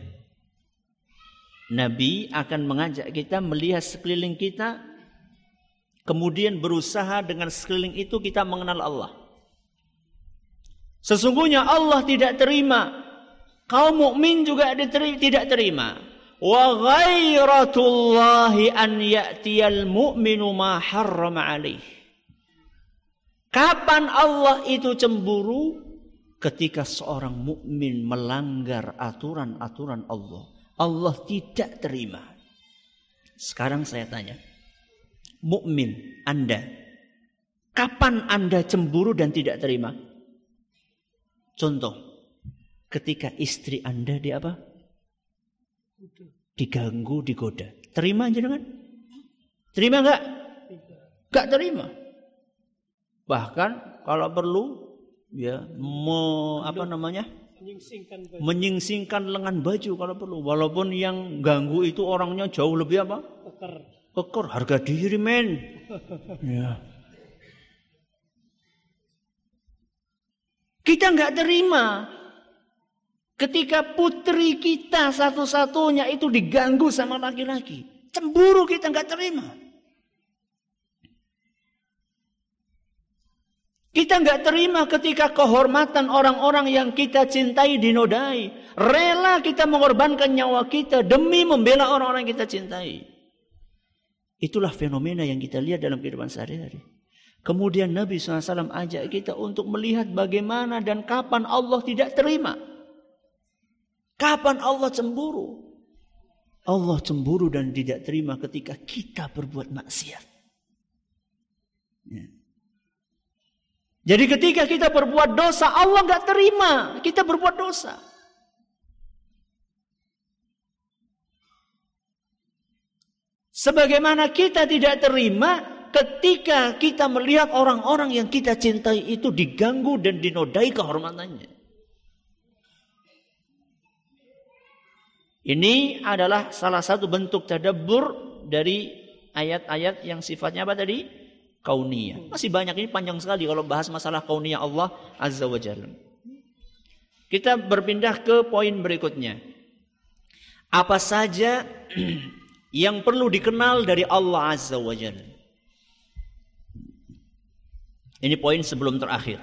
Nabi akan mengajak kita melihat sekeliling kita, kemudian berusaha dengan sekeliling itu kita mengenal Allah. Sesungguhnya Allah tidak terima. Kaum mukmin juga tidak terima. Wa ghairatullahi an ya'tiyal mu'minu ma harrama alaih. Kapan Allah itu cemburu? Ketika seorang mukmin melanggar aturan-aturan Allah. Allah tidak terima. Sekarang saya tanya. Mukmin Anda, kapan Anda cemburu dan tidak terima? Contoh, ketika istri Anda di apa? Diganggu, digoda. Terima jenengan? Terima enggak? Enggak terima. Bahkan kalau perlu ya me, apa namanya? Menyingsingkan baju. Menyingsingkan lengan baju kalau perlu. Walaupun yang ganggu itu orangnya jauh lebih apa? Keker. Keker, harga diri men. Ya. Kita nggak terima ketika putri kita satu-satunya itu diganggu sama laki-laki. Cemburu, kita nggak terima. Kita nggak terima ketika kehormatan orang-orang yang kita cintai dinodai. Rela kita mengorbankan nyawa kita demi membela orang-orang yang kita cintai. Itulah fenomena yang kita lihat dalam kehidupan sehari-hari. Kemudian Nabi shallallahu alaihi wasallam ajak kita untuk melihat bagaimana dan kapan Allah tidak terima. Kapan Allah cemburu. Allah cemburu dan tidak terima ketika kita berbuat maksiat. Ya. Jadi ketika kita berbuat dosa, Allah gak terima kita berbuat dosa. Sebagaimana kita tidak terima ketika kita melihat orang-orang yang kita cintai itu diganggu dan dinodai kehormatannya. Ini adalah salah satu bentuk tadabbur dari ayat-ayat yang sifatnya apa tadi? Kauniyah. Masih banyak, ini panjang sekali kalau bahas masalah kauniyah Allah Azza wa Jalla. Kita berpindah ke poin berikutnya. Apa saja yang perlu dikenal dari Allah Azza wa Jalla? Ini poin sebelum terakhir.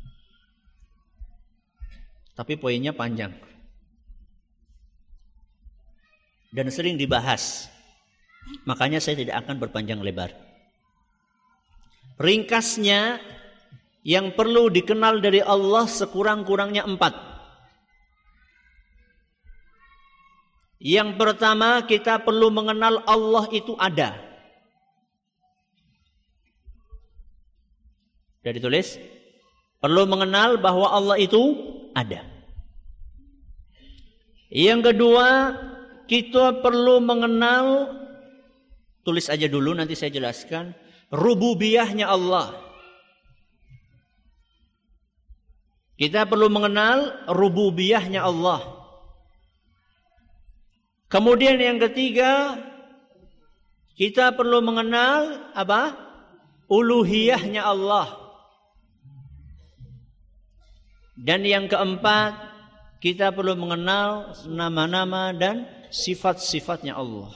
Tapi poinnya panjang. Dan sering dibahas. Makanya saya tidak akan berpanjang lebar. Ringkasnya, yang perlu dikenal dari Allah sekurang-kurangnya empat. Yang pertama, kita perlu mengenal Allah itu ada. Sudah ditulis? Perlu mengenal bahwa Allah itu ada. Yang kedua, kita perlu mengenal, tulis aja dulu nanti saya jelaskan, rububiyahnya Allah. Kita perlu mengenal rububiyahnya Allah. Kemudian yang ketiga, kita perlu mengenal apa? Uluhiyahnya Allah. Dan yang keempat, kita perlu mengenal nama-nama dan sifat-sifatnya Allah.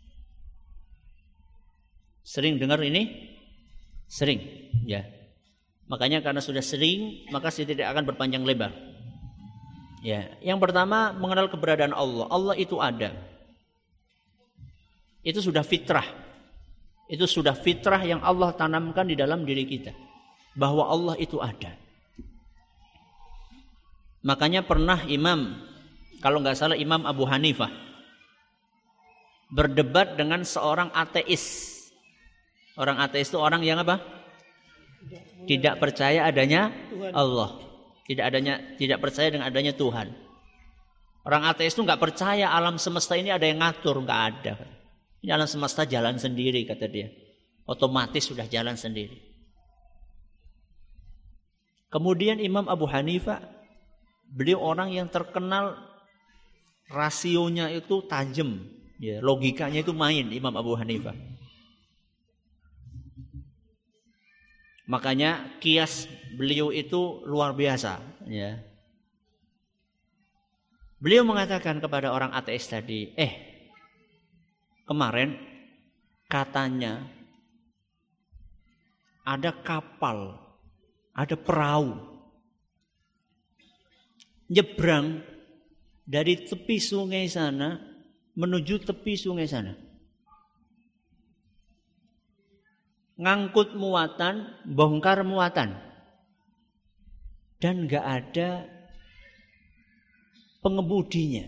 Sering dengar ini? Sering, ya. Makanya karena sudah sering, maka saya tidak akan berpanjang lebar. Ya, yang pertama mengenal keberadaan Allah. Allah itu ada. Itu sudah fitrah. Itu sudah fitrah yang Allah tanamkan di dalam diri kita. Bahwa Allah itu ada. Makanya pernah Imam, kalau nggak salah Imam Abu Hanifah, berdebat dengan seorang ateis. Orang ateis itu orang yang apa? Tidak percaya adanya Allah. Tidak adanya, tidak percaya dengan adanya Tuhan. Orang ateis itu nggak percaya alam semesta ini ada yang ngatur, nggak ada. Ini alam semesta jalan sendiri kata dia. Otomatis sudah jalan sendiri. Kemudian Imam Abu Hanifah, beliau orang yang terkenal rasionya itu tajam, ya, logikanya itu main Imam Abu Hanifah. Makanya kias beliau itu luar biasa, ya. Beliau mengatakan kepada orang ateis tadi, eh kemarin katanya ada kapal, ada perahu nyebrang dari tepi sungai sana menuju tepi sungai sana. Ngangkut muatan, bongkar muatan. Dan gak ada pengemudinya.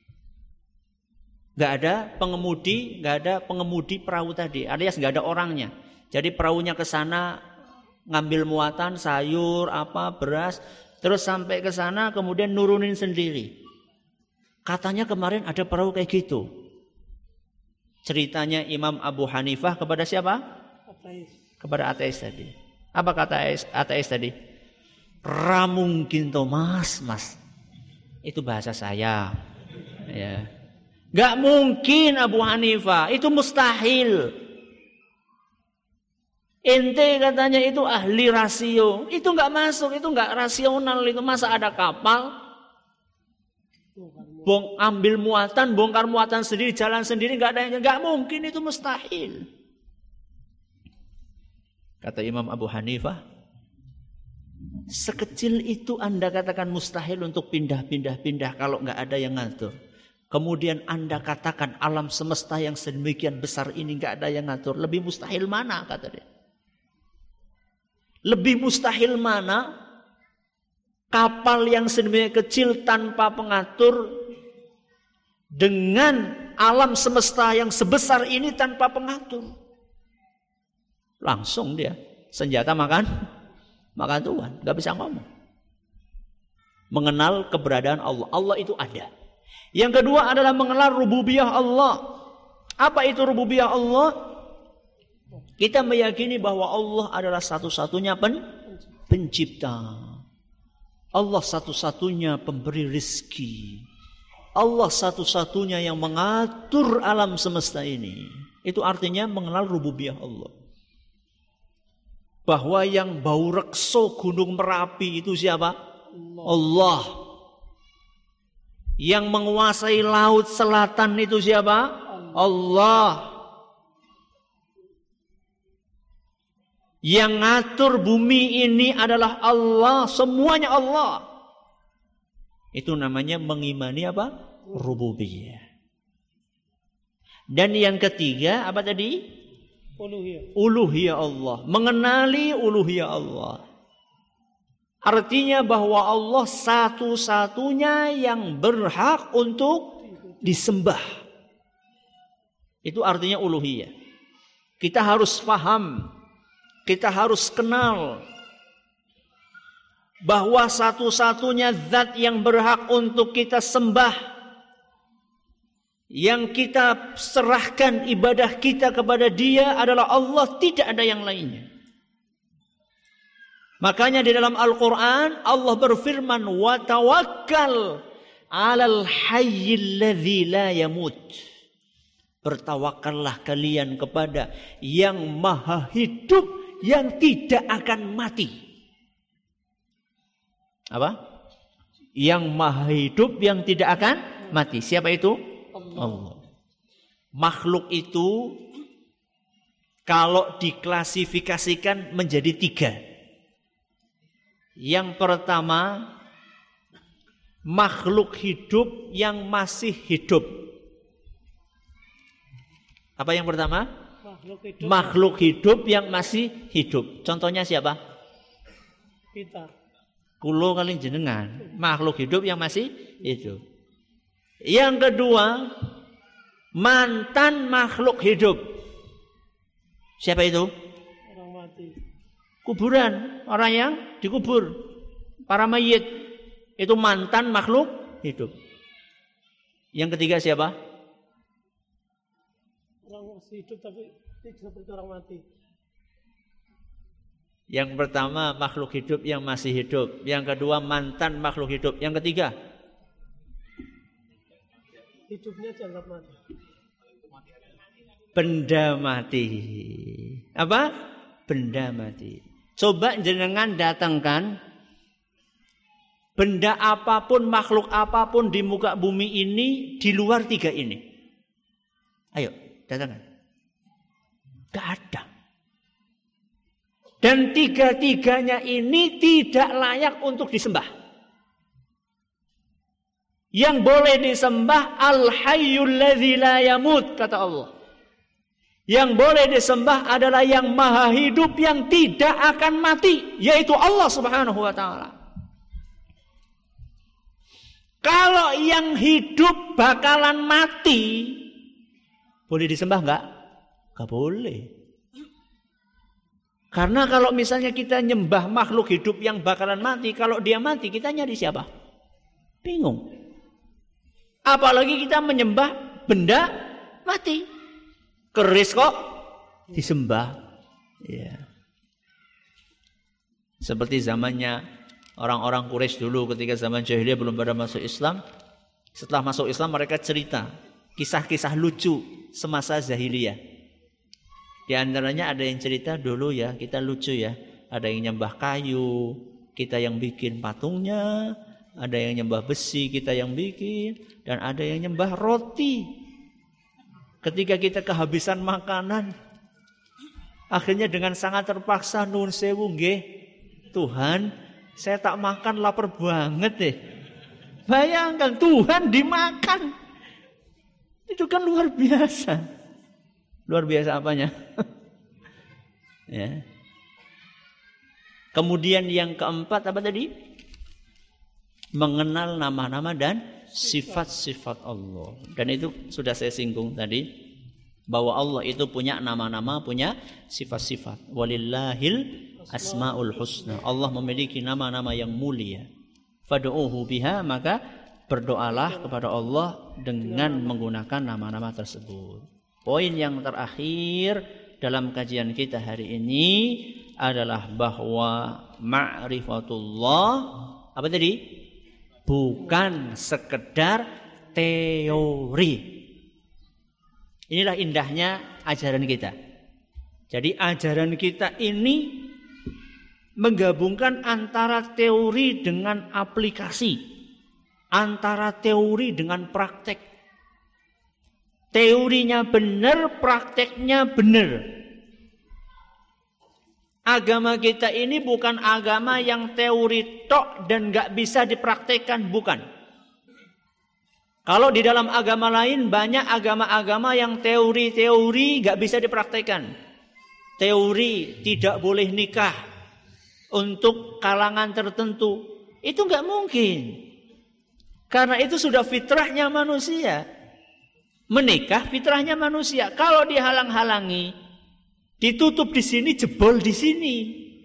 Gak ada pengemudi, gak ada pengemudi perahu tadi. Alias gak ada orangnya. Jadi perahunya ke sana ngambil muatan, sayur, apa, beras. Terus sampai ke sana kemudian nurunin sendiri. Katanya kemarin ada perahu kayak gitu. Ceritanya Imam Abu Hanifah kepada siapa? Ateis. Kepada ateis tadi. Apa kata ateis, ateis tadi? Ra mungkin toh mas, mas. Itu bahasa saya. Ya. Gak mungkin Abu Hanifah. Itu mustahil. Ente katanya itu ahli rasio. Itu gak masuk. Itu gak rasional. Itu masa ada kapal. Bong, ambil muatan, bongkar muatan sendiri, jalan sendiri. Gak ada yang. Gak mungkin. Itu mustahil. Kata Imam Abu Hanifah, sekecil itu Anda katakan mustahil untuk pindah-pindah-pindah kalau nggak ada yang ngatur. Kemudian Anda katakan alam semesta yang sedemikian besar ini nggak ada yang ngatur. Lebih mustahil mana kata dia? Lebih mustahil mana kapal yang sedemikian kecil tanpa pengatur dengan alam semesta yang sebesar ini tanpa pengatur? Langsung dia senjata makan makan Tuhan, nggak bisa ngomong. Mengenal keberadaan Allah, Allah itu ada. Yang kedua adalah mengenal rububiyah Allah. Apa itu rububiyah Allah? Kita meyakini bahwa Allah adalah satu-satunya pen, pencipta. Allah satu-satunya pemberi rizki. Allah satu-satunya yang mengatur alam semesta ini. Itu artinya mengenal rububiyah Allah. Bahwa yang bau rekso gunung Merapi itu siapa? Allah. Allah. Yang menguasai laut selatan itu siapa? Allah. Allah. Yang ngatur bumi ini adalah Allah. Semuanya Allah. Itu namanya mengimani apa? Rububiyah. Dan yang ketiga apa tadi? Uluhiyah. Uluhiyah Allah. Mengenali uluhiyah Allah. Artinya bahwa Allah satu-satunya yang berhak untuk disembah. Itu artinya uluhiyah. Kita harus paham. Kita harus kenal. Bahwa satu-satunya zat yang berhak untuk kita sembah. Yang kita serahkan ibadah kita kepada dia adalah Allah, tidak ada yang lainnya. Makanya di dalam Al-Quran Allah berfirman, wa tawakkal 'alal hayyil ladzi la yamut. Bertawakallah kalian kepada yang maha hidup yang tidak akan mati. Apa? yang maha hidup yang tidak akan mati. Siapa itu? Allah. Allah. Makhluk itu kalau diklasifikasikan menjadi tiga. Yang pertama, makhluk hidup yang masih hidup. Apa yang pertama? Makhluk hidup, makhluk hidup yang masih hidup. Contohnya siapa? Kita. Kulo kali jenengan. Makhluk hidup yang masih hidup. Yang kedua, mantan makhluk hidup. Siapa itu? Orang mati. Kuburan, orang yang dikubur. Para mayit. Itu mantan makhluk hidup. Yang ketiga siapa? Orang masih hidup tapi tidak seperti orang mati. Yang pertama makhluk hidup yang masih hidup. Yang kedua mantan makhluk hidup. Yang ketiga hidupnya dianggap mati. Benda mati. Apa? Benda mati. Coba jenengan datangkan benda apapun, makhluk apapun di muka bumi ini di luar tiga ini. Ayo, datangkan. Gak ada. Dan tiga-tiganya ini tidak layak untuk disembah. Yang boleh disembah Al-Hayyul Ladzi la yamut, kata Allah. Yang boleh disembah adalah yang maha hidup yang tidak akan mati, yaitu Allah Subhanahu wa ta'ala. Kalau yang hidup bakalan mati, boleh disembah enggak? Enggak boleh. Karena kalau misalnya kita nyembah makhluk hidup yang bakalan mati, kalau dia mati kita nyari siapa? Bingung. Apalagi kita menyembah benda mati. Keris kok disembah. Ya. Seperti zamannya orang-orang Quraisy dulu ketika zaman jahiliyah belum pada masuk Islam. Setelah masuk Islam mereka cerita kisah-kisah lucu semasa jahiliyah. Di antaranya ada yang cerita dulu ya, kita lucu ya. Ada yang nyembah kayu, kita yang bikin patungnya. Ada yang nyembah besi, kita yang bikin. Dan ada yang nyembah roti. Ketika kita kehabisan makanan, akhirnya dengan sangat terpaksa nun sewu nggih, Tuhan, saya tak makan, lapar banget deh. Bayangkan Tuhan dimakan. Itu kan luar biasa. Luar biasa apanya? Ya. Kemudian yang keempat apa tadi? Mengenal nama-nama dan sifat-sifat Allah. Dan itu sudah saya singgung tadi, bahwa Allah itu punya nama-nama, punya sifat-sifat. Walillahil asmaul husna. Allah memiliki nama-nama yang mulia. Fad'uuhu biha, maka berdoalah kepada Allah dengan menggunakan nama-nama tersebut. Poin yang terakhir dalam kajian kita hari ini adalah bahwa ma'rifatullah apa tadi? Bukan sekedar teori. Inilah indahnya ajaran kita. Jadi ajaran kita ini menggabungkan antara teori dengan aplikasi, antara teori dengan praktek. Teorinya benar, prakteknya benar. Agama kita ini bukan agama yang teori tok dan gak bisa dipraktekkan, bukan. Kalau di dalam agama lain banyak agama-agama yang teori-teori gak bisa dipraktekkan. Teori tidak boleh nikah untuk kalangan tertentu, itu gak mungkin. Karena itu sudah fitrahnya manusia. Menikah fitrahnya manusia. Kalau dihalang-halangi, ditutup di sini, jebol di sini.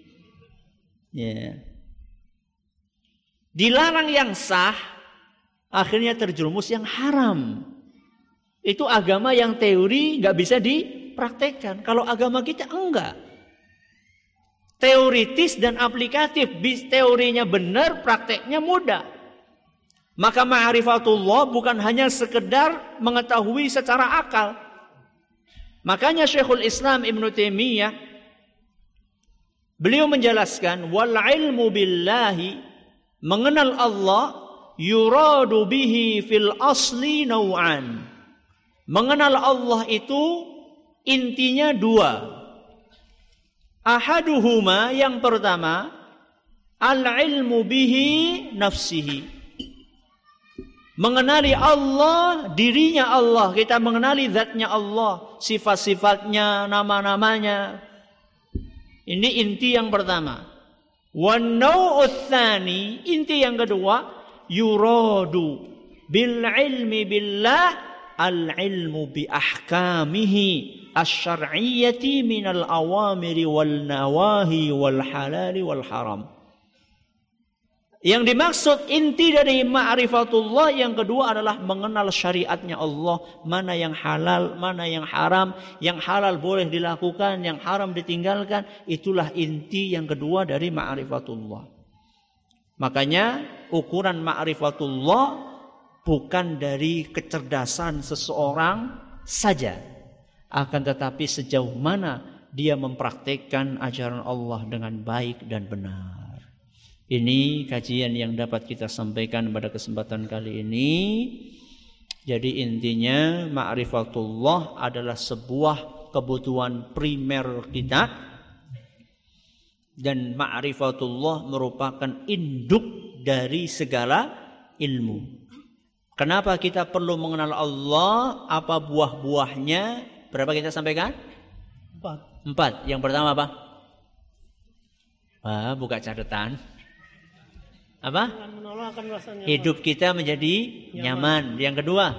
Ya. Dilarang yang sah, akhirnya terjerumus yang haram. Itu agama yang teori nggak bisa dipraktekkan. Kalau agama kita enggak. Teoritis dan aplikatif. Teorinya benar, prakteknya mudah. Maka ma'rifatullah bukan hanya sekedar mengetahui secara akal. Makanya Syekhul Islam Ibnu Taimiyah beliau menjelaskan wal ilmu billahi, mengenal Allah yuradu bihi fil asli naw'an. Mengenal Allah itu intinya dua. Ahaduhuma, yang pertama, al-ilmu bihi nafsihi. Mengenali Allah, dirinya Allah. Kita mengenali zatnya Allah, sifat-sifatnya, nama-namanya. Ini inti yang pertama. Wan naw'uts tsani, inti yang kedua, yuradu bil ilmi billah al-ilmu bi ahkamihi asy-syar'iyyati minal awamiri wal nawahi wal halali wal haram. Yang dimaksud inti dari ma'rifatullah yang kedua adalah mengenal syariatnya Allah, mana yang halal, mana yang haram, yang halal boleh dilakukan, yang haram ditinggalkan. Itulah inti yang kedua dari ma'rifatullah. Makanya ukuran ma'rifatullah bukan dari kecerdasan seseorang saja, akan tetapi sejauh mana dia mempraktikkan ajaran Allah dengan baik dan benar. Ini kajian yang dapat kita sampaikan pada kesempatan kali ini. Jadi intinya ma'rifatullah adalah sebuah kebutuhan primer kita, dan ma'rifatullah merupakan induk dari segala ilmu. Kenapa kita perlu mengenal Allah? Apa buah-buahnya? Berapa kita sampaikan? Empat. Empat. Yang pertama apa? Ah, buka catatan. Apa? Hidup kita menjadi nyaman. Yang kedua,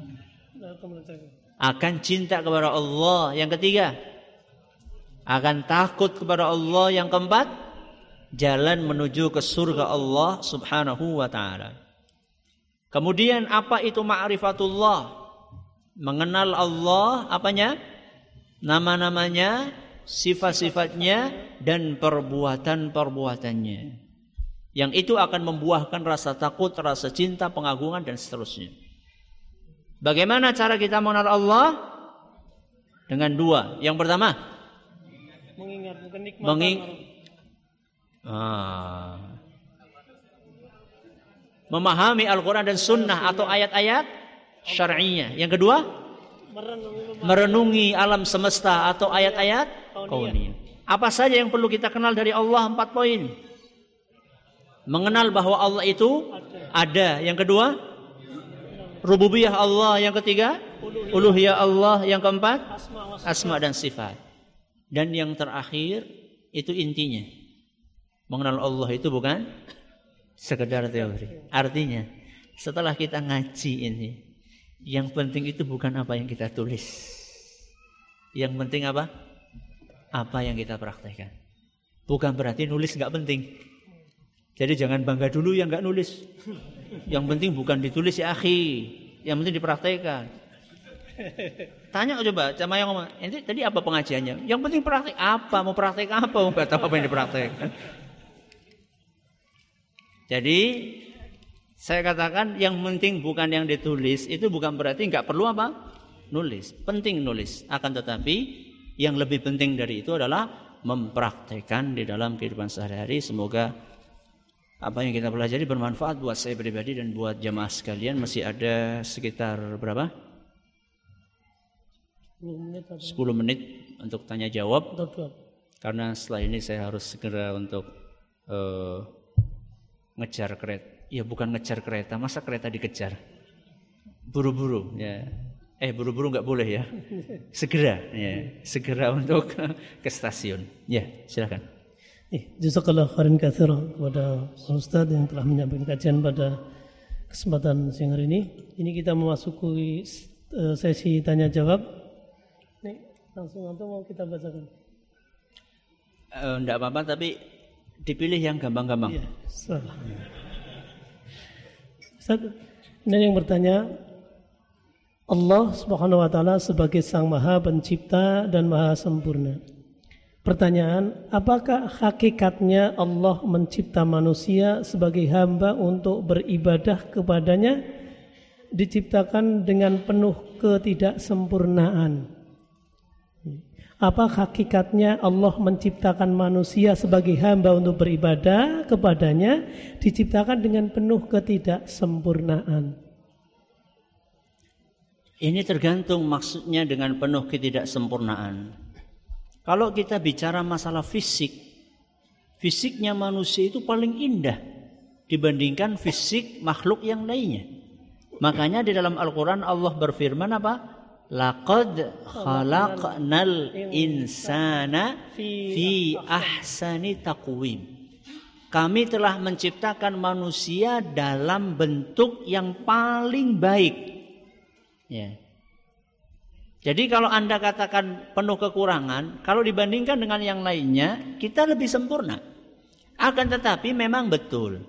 akan cinta kepada Allah. Yang ketiga, akan takut kepada Allah. Yang keempat, jalan menuju ke surga Allah subhanahu wa ta'ala. Kemudian apa itu ma'rifatullah? Mengenal Allah, apanya? Nama-namanya, sifat-sifatnya, dan perbuatan-perbuatannya. Yang itu akan membuahkan rasa takut, rasa cinta, pengagungan, dan seterusnya. Bagaimana cara kita mengenal Allah? Dengan dua. Yang pertama, mengingat kenikmatan. Menging... ah. Memahami Al-Quran dan Sunnah atau ayat-ayat syar'iyah. Yang kedua, merenungi, merenungi alam semesta atau ayat-ayat kauniyah. Apa saja yang perlu kita kenal dari Allah? Empat poin. Mengenal bahwa Allah itu ada. Yang kedua, rububiyah Allah. Yang ketiga, uluhiyah Allah. Yang keempat, asma dan sifat. Dan yang terakhir, itu intinya. Mengenal Allah itu bukan sekedar teori. Artinya, setelah kita ngaji ini, yang penting itu bukan apa yang kita tulis. Yang penting apa? Apa yang kita praktekkan. Bukan berarti nulis nggak penting. Jadi jangan bangga dulu yang nggak nulis. Yang penting bukan ditulis ya akhi, yang penting dipraktekkan. Tanya coba sama yang ngomong, "Ente tadi apa pengajiannya?" Yang penting praktek apa? Mau praktek apa? Mau nggak tahu apa yang dipraktekkan. Jadi saya katakan yang penting bukan yang ditulis, itu bukan berarti nggak perlu apa? Nulis. Penting nulis. Akan tetapi yang lebih penting dari itu adalah mempraktekkan di dalam kehidupan sehari-hari. Semoga apa yang kita pelajari bermanfaat buat saya pribadi dan buat jamaah sekalian. Masih ada sekitar berapa? sepuluh menit untuk tanya jawab. Karena setelah ini saya harus segera untuk uh, ngejar kereta. Ya bukan ngejar kereta, masa kereta dikejar? Buru-buru ya. Eh buru-buru nggak boleh ya. Segera ya, segera untuk ke stasiun. Ya, silakan. Jazakallah khairan katsiran kepada Ustaz yang telah menyampaikan kajian pada kesempatan siang hari ini. Ini kita memasuki sesi tanya jawab. Nih, langsung atau mau kita bacakan? Uh, enggak apa-apa, tapi dipilih yang gampang-gampang. Iya, salah. Ustaz, ini yang bertanya, Allah Subhanahu wa taala sebagai Sang Maha Pencipta dan Maha Sempurna. Pertanyaan, apakah hakikatnya Allah mencipta manusia sebagai hamba untuk beribadah kepadanya diciptakan dengan penuh ketidaksempurnaan? Apa hakikatnya Allah menciptakan manusia sebagai hamba untuk beribadah kepadanya, diciptakan dengan penuh ketidaksempurnaan? Ini tergantung maksudnya dengan penuh ketidaksempurnaan. Kalau kita bicara masalah fisik, fisiknya manusia itu paling indah dibandingkan fisik makhluk yang lainnya. Makanya di dalam Al-Quran Allah berfirman apa? Laqad khalaqnal insana fi ahsani taqwim. Kami telah menciptakan manusia dalam bentuk yang paling baik. Ya. Jadi kalau Anda katakan penuh kekurangan, kalau dibandingkan dengan yang lainnya, kita lebih sempurna. Akan tetapi memang betul,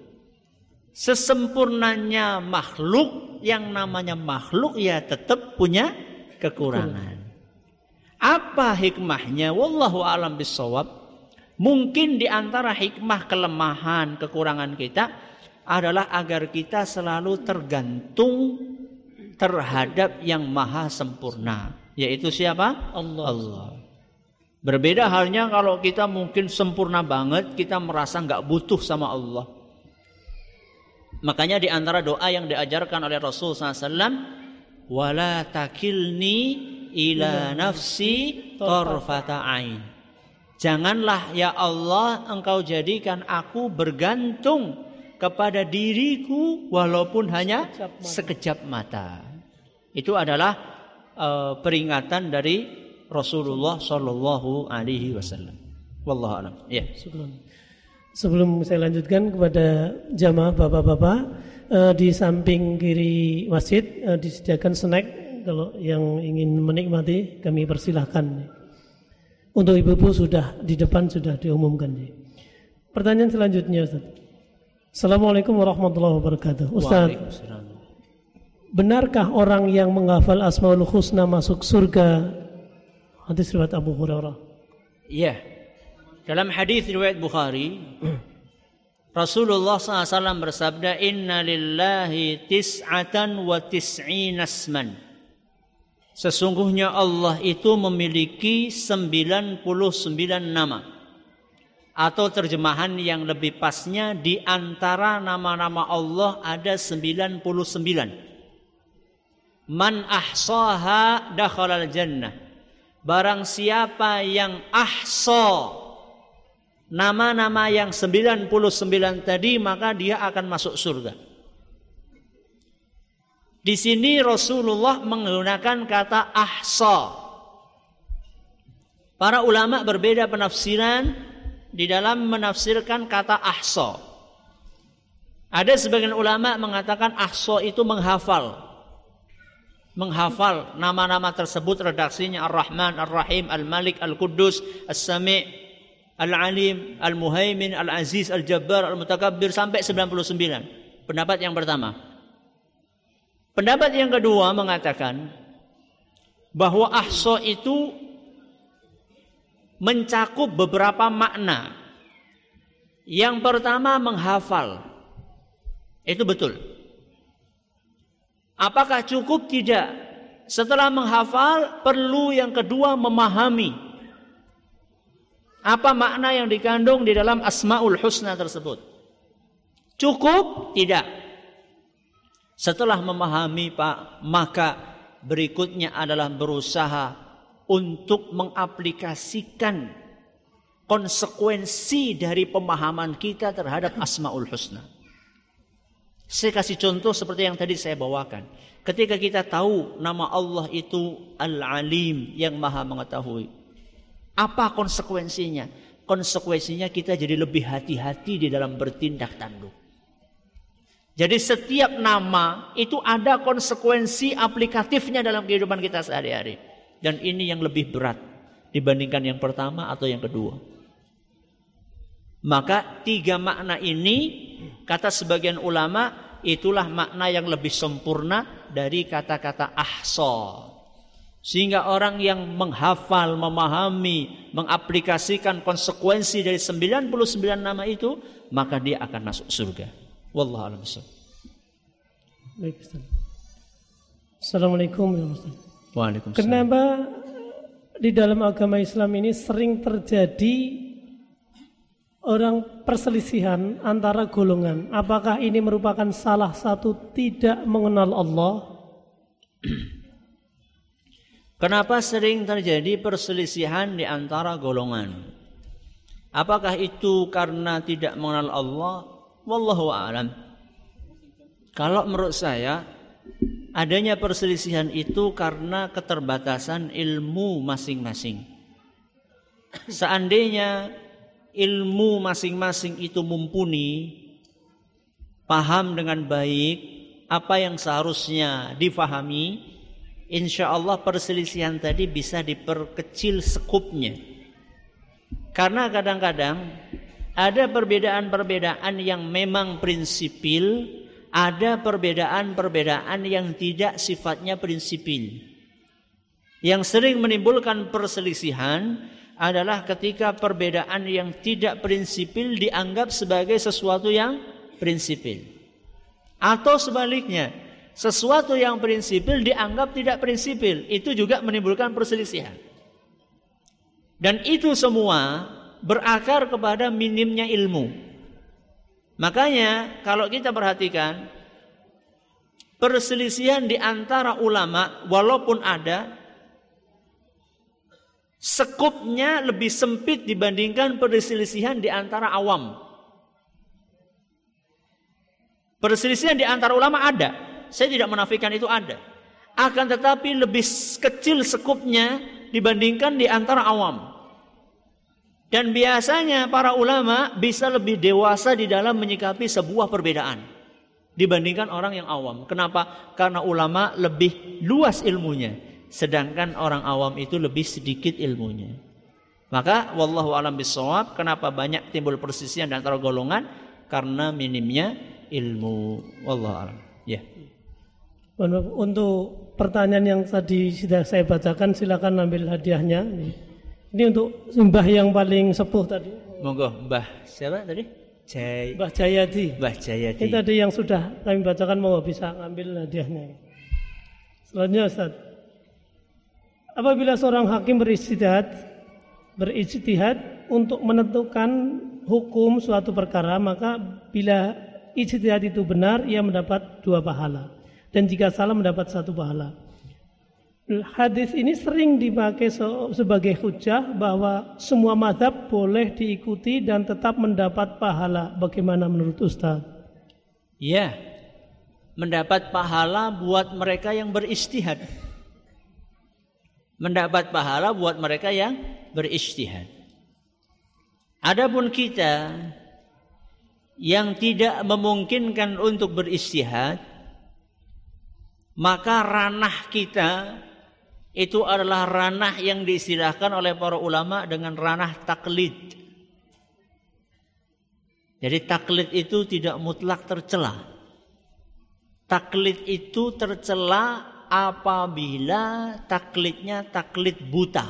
sesempurnanya makhluk, yang namanya makhluk ya tetap punya kekurangan. Apa hikmahnya? Wallahu a'lam bishawab. Mungkin di antara hikmah kelemahan, kekurangan kita adalah agar kita selalu tergantung terhadap yang maha sempurna, yaitu siapa? Allah. Allah. Berbeda halnya kalau kita mungkin sempurna banget, kita merasa nggak butuh sama Allah. Makanya di antara doa yang diajarkan oleh Rasul sallallahu alaihi wasallam, wala takilni ila nafsi tarfata ain. Janganlah ya Allah engkau jadikan aku bergantung kepada diriku walaupun hanya sekejap mata. Itu adalah uh, peringatan dari Rasulullah sallallahu alaihi wasallam. Wallahu a'lam. Ya. Sebelum saya lanjutkan kepada jamaah bapak-bapak, Uh, di samping kiri masjid uh, disediakan snack. Kalau yang ingin menikmati kami persilahkan. Untuk ibu-ibu sudah di depan sudah diumumkan. Pertanyaan selanjutnya, Ustaz. Assalamualaikum warahmatullahi wabarakatuh. Ustaz, benarkah orang yang menghafal Asmaul Husna masuk surga? Hadis riwayat Abu Hurairah. Iya. Dalam hadis riwayat Bukhari, Rasulullah sallallahu alaihi wasallam bersabda, Inna lillahi tis'atan wa tis'ina asman. Sesungguhnya Allah itu memiliki sembilan puluh sembilan nama. Atau terjemahan yang lebih pasnya, di antara nama-nama Allah ada sembilan puluh sembilan. Man ahsaha dakhalal jannah. Barang siapa yang ahsa nama-nama yang sembilan puluh sembilan tadi, maka dia akan masuk surga. Di sini Rasulullah menggunakan kata ahsa. Para ulama berbeda penafsiran di dalam menafsirkan kata ahsa. Ada sebagian ulama mengatakan ahsa itu menghafal. Menghafal nama-nama tersebut, redaksinya Ar-Rahman, Ar-Rahim, Al-Malik, Al-Quddus, As-Sami', Al-Alim, Al-Muhaimin, Al-Aziz, Al-Jabbar, Al-Mutakabbir sampai sembilan puluh sembilan. Pendapat yang pertama. Pendapat yang kedua mengatakan bahwa ahsa itu mencakup beberapa makna. Yang pertama menghafal. Itu betul. Apakah cukup? Tidak. Setelah menghafal, perlu yang kedua memahami apa makna yang dikandung di dalam Asmaul Husna tersebut. Cukup? Tidak. Setelah memahami, Pak, maka berikutnya adalah berusaha untuk mengaplikasikan konsekuensi dari pemahaman kita terhadap Asmaul Husna. Saya kasih contoh seperti yang tadi saya bawakan. Ketika kita tahu nama Allah itu Al-Alim, yang maha mengetahui, apa konsekuensinya? Konsekuensinya kita jadi lebih hati-hati di dalam bertindak tanduk. Jadi setiap nama itu ada konsekuensi aplikatifnya dalam kehidupan kita sehari-hari. Dan ini yang lebih berat dibandingkan yang pertama atau yang kedua. Maka tiga makna ini, kata sebagian ulama, itulah makna yang lebih sempurna dari kata-kata ahsa. Sehingga orang yang menghafal, memahami, mengaplikasikan konsekuensi dari sembilan puluh sembilan nama itu, maka dia akan masuk surga. Wallahu a'lam bishawab. Baik, Ustaz. Assalamualaikum warahmatullahi wabarakatuh. Waalaikumsalam. Kenapa di dalam agama Islam ini sering terjadi orang perselisihan antara golongan. Apakah ini merupakan salah satu tidak mengenal Allah? Kenapa sering terjadi perselisihan di antara golongan? Apakah itu karena tidak mengenal Allah? Wallahu a'lam. Kalau menurut saya, adanya perselisihan itu karena keterbatasan ilmu masing-masing. Seandainya ilmu masing-masing itu mumpuni, paham dengan baik apa yang seharusnya difahami, insya Allah perselisihan tadi bisa diperkecil skupnya. Karena kadang-kadang ada perbedaan-perbedaan yang memang prinsipil, ada perbedaan-perbedaan yang tidak sifatnya prinsipil. Yang sering menimbulkan perselisihan adalah ketika perbedaan yang tidak prinsipil dianggap sebagai sesuatu yang prinsipil. Atau sebaliknya, sesuatu yang prinsipil dianggap tidak prinsipil. Itu juga menimbulkan perselisihan. Dan itu semua berakar kepada minimnya ilmu. Makanya kalau kita perhatikan perselisihan di antara ulama walaupun ada, skupnya lebih sempit dibandingkan perselisihan di antara awam. Perselisihan di antara ulama ada, saya tidak menafikan itu ada. Akan tetapi lebih kecil skupnya dibandingkan di antara awam. Dan biasanya para ulama bisa lebih dewasa di dalam menyikapi sebuah perbedaan dibandingkan orang yang awam. Kenapa? Karena ulama lebih luas ilmunya, sedangkan orang awam itu lebih sedikit ilmunya. Maka wallahu a'lam bishawab, kenapa banyak timbul perselisihan di antara golongan? Karena minimnya ilmu. Wallahu a'lam. Ya. Untuk pertanyaan yang tadi sudah saya bacakan, silakan ambil hadiahnya. Ini untuk Mbah yang paling sepuh tadi. Monggo, Mbah siapa tadi? Jay. Mbah Jayadi. Mbah Jayadi. Ini tadi yang sudah kami bacakan, mau bisa ambil hadiahnya. Selanjutnya Ustaz. Apabila seorang hakim berijtihad, berijtihad untuk menentukan hukum suatu perkara, maka bila ijtihad itu benar, ia mendapat dua pahala. Dan jika salah mendapat satu pahala. Hadis ini sering dipakai sebagai hujah bahwa semua mazhab boleh diikuti dan tetap mendapat pahala. Bagaimana menurut Ustaz? Ya, mendapat pahala buat mereka yang berijtihad. Mendapat pahala buat mereka yang berijtihad. Adapun kita yang tidak memungkinkan untuk berijtihad, maka ranah kita itu adalah ranah yang diistilahkan oleh para ulama dengan ranah taklid. Jadi taklid itu tidak mutlak tercela. Taklid itu tercela apabila taklidnya taklid buta.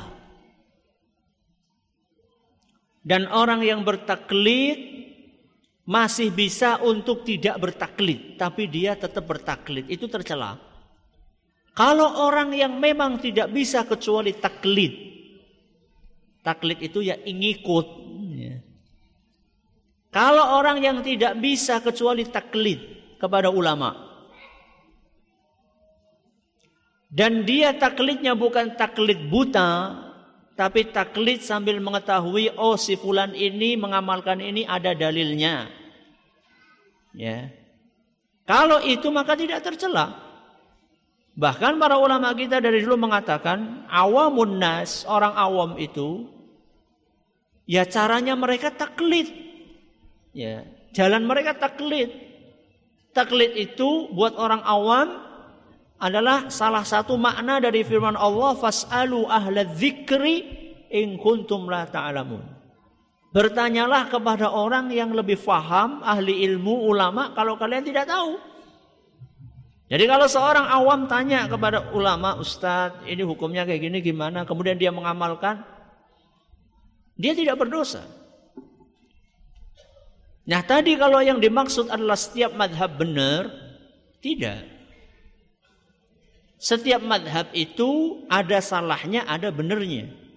Dan orang yang bertaklid masih bisa untuk tidak bertaklid, tapi dia tetap bertaklid, itu tercela. Kalau orang yang memang tidak bisa kecuali taklid, taklid itu ya ngikut. Ya. Kalau orang yang tidak bisa kecuali taklid kepada ulama, dan dia taklidnya bukan taklid buta, tapi taklid sambil mengetahui, oh si fulan ini mengamalkan ini ada dalilnya. Ya. Kalau itu maka tidak tercela. Bahkan para ulama kita dari dulu mengatakan awamun nas, orang awam itu ya caranya mereka taklid. Ya, jalan mereka taklid. Taklid itu buat orang awam adalah salah satu makna dari firman Allah, fas'alu ahla dzikri in kuntum la ta'lamun. Bertanyalah kepada orang yang lebih faham, ahli ilmu, ulama, kalau kalian tidak tahu. Jadi kalau seorang awam tanya kepada ulama, Ustadz ini hukumnya kayak gini gimana, kemudian dia mengamalkan, dia tidak berdosa. Nah tadi kalau yang dimaksud adalah setiap madhab benar, tidak. Setiap madhab itu ada salahnya, ada benarnya.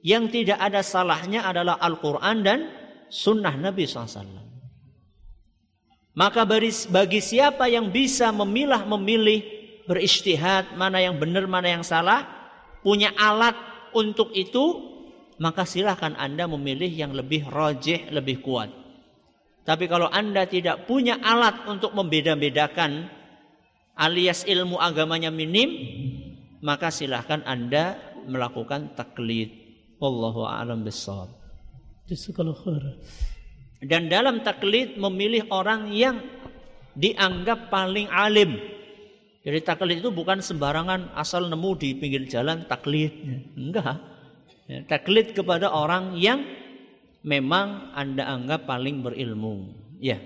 Yang tidak ada salahnya adalah Al-Quran dan Sunnah Nabi shallallahu alaihi wasallam. Maka bagi siapa yang bisa memilah memilih, berijtihad mana yang benar mana yang salah, punya alat untuk itu, maka silahkan Anda memilih yang lebih rajih, lebih kuat. Tapi kalau Anda tidak punya alat untuk membeda-bedakan, alias ilmu agamanya minim, maka silahkan Anda melakukan taklid. Wallahu a'lam bishawab. Dan dalam taklid memilih orang yang dianggap paling alim. Jadi taklid itu bukan sembarangan asal nemu di pinggir jalan taklid. Enggak. Ya, taklid kepada orang yang memang Anda anggap paling berilmu. Ya.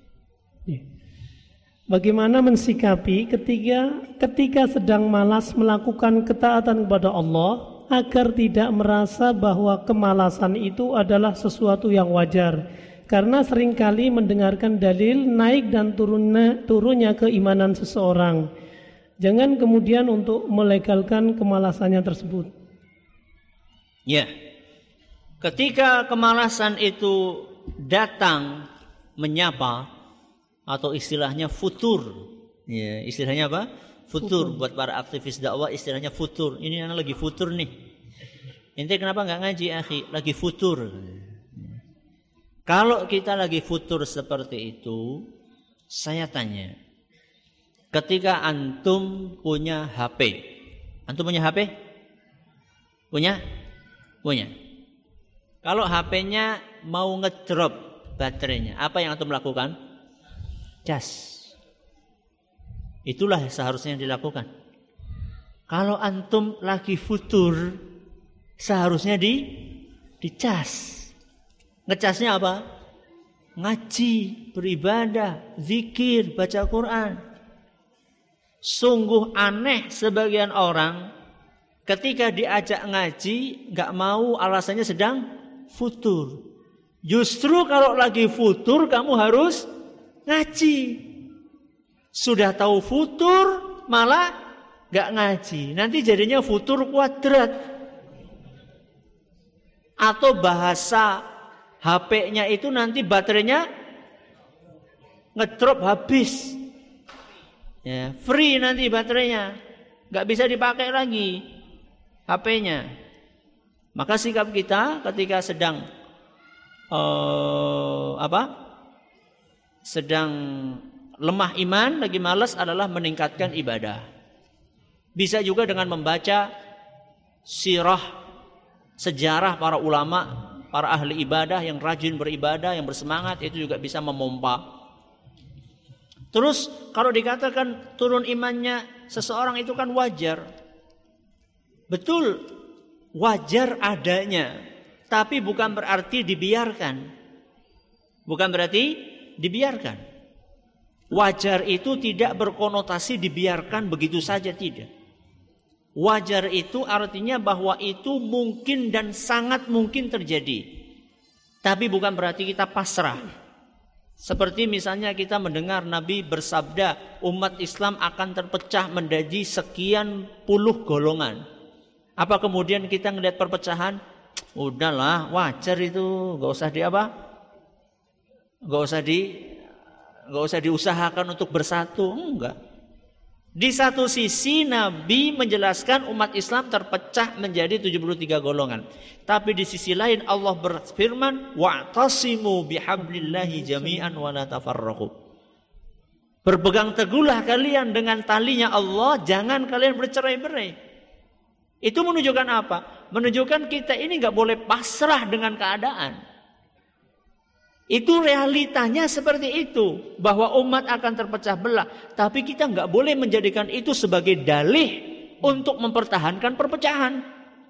Bagaimana mensikapi ketika ketika sedang malas melakukan ketaatan kepada Allah agar tidak merasa bahwa kemalasan itu adalah sesuatu yang wajar? Karena seringkali mendengarkan dalil naik dan turunnya, turunnya keimanan seseorang. Jangan kemudian untuk melegalkan kemalasannya tersebut. Ya, ketika kemalasan itu datang menyapa atau istilahnya futur. Ya, istilahnya apa? Futur. Futur. Buat para aktivis dakwah istilahnya futur. Ini anak lagi futur nih. Ente kenapa nggak ngaji, akhi? Lagi futur. Kalau kita lagi futur seperti itu, saya tanya, ketika antum punya H P, antum punya H P? Punya? Punya. Kalau H P-nya mau ngedrop baterainya, apa yang antum lakukan? Cas. Itulah seharusnya yang dilakukan. Kalau antum lagi futur, seharusnya di dicas. Ngecasnya apa? Ngaji, beribadah, zikir, baca Quran. Sungguh aneh sebagian orang ketika diajak ngaji gak mau, alasannya sedang futur. Justru kalau lagi futur kamu harus ngaji. Sudah tahu futur malah gak ngaji. Nanti jadinya futur kuadrat. Atau bahasa H P-nya itu nanti baterainya ngedrop habis. Ya, free nanti baterainya. Gak bisa dipakai lagi H P-nya. Maka sikap kita ketika sedang uh, apa? Sedang lemah iman, lagi malas adalah meningkatkan ibadah. Bisa juga dengan membaca sirah, sejarah para ulama, para ahli ibadah yang rajin beribadah, yang bersemangat, itu juga bisa memompa. Terus kalau dikatakan turun imannya seseorang itu kan wajar. Betul, wajar adanya. Tapi bukan berarti dibiarkan. Bukan berarti dibiarkan. Wajar itu tidak berkonotasi dibiarkan begitu saja, tidak. Wajar itu artinya bahwa itu mungkin dan sangat mungkin terjadi. Tapi bukan berarti kita pasrah. Seperti misalnya kita mendengar Nabi bersabda, umat Islam akan terpecah menjadi sekian puluh golongan. Apa kemudian kita ngelihat perpecahan? Udahlah, wajar itu, gak usah di apa? Gak usah di, gak usah diusahakan untuk bersatu, enggak. Di satu sisi Nabi menjelaskan umat Islam terpecah menjadi tujuh puluh tiga golongan. Tapi di sisi lain Allah berfirman, wa'tasimu bihablillahi jami'an wa la tafarraqu. Berpegang teguhlah kalian dengan talinya Allah, jangan kalian bercerai-berai. Itu menunjukkan apa? Menunjukkan kita ini enggak boleh pasrah dengan keadaan. Itu realitanya seperti itu, bahwa umat akan terpecah belah. Tapi kita nggak boleh menjadikan itu sebagai dalih untuk mempertahankan perpecahan.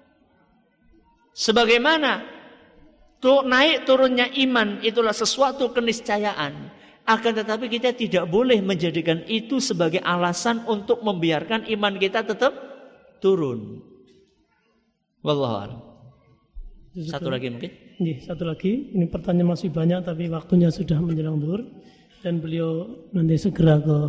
Sebagaimana tuh naik turunnya iman itulah sesuatu keniscayaan. Akan tetapi kita tidak boleh menjadikan itu sebagai alasan untuk membiarkan iman kita tetap turun. Wallahu a'lam. Satu lagi mungkin. Nih, satu lagi. Ini pertanyaan masih banyak tapi waktunya sudah menjelang zuhur dan beliau nanti segera ke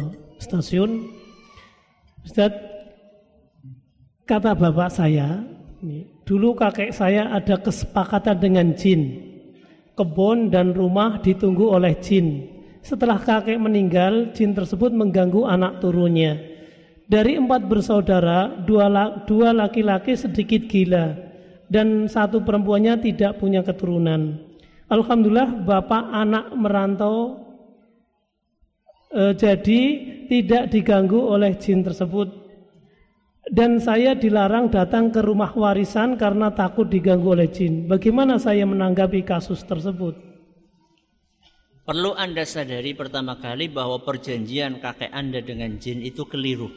stasiun. Ustaz, kata bapak saya, ini, dulu kakek saya ada kesepakatan dengan jin. Kebun dan rumah ditunggu oleh jin. Setelah kakek meninggal, jin tersebut mengganggu anak turunnya. Dari empat bersaudara, dua, dua laki-laki sedikit gila dan satu perempuannya tidak punya keturunan. Alhamdulillah bapak anak merantau e, jadi tidak diganggu oleh jin tersebut. Dan saya dilarang datang ke rumah warisan karena takut diganggu oleh jin. Bagaimana saya menanggapi kasus tersebut? Perlu Anda sadari pertama kali bahwa perjanjian kakek Anda dengan jin itu keliru.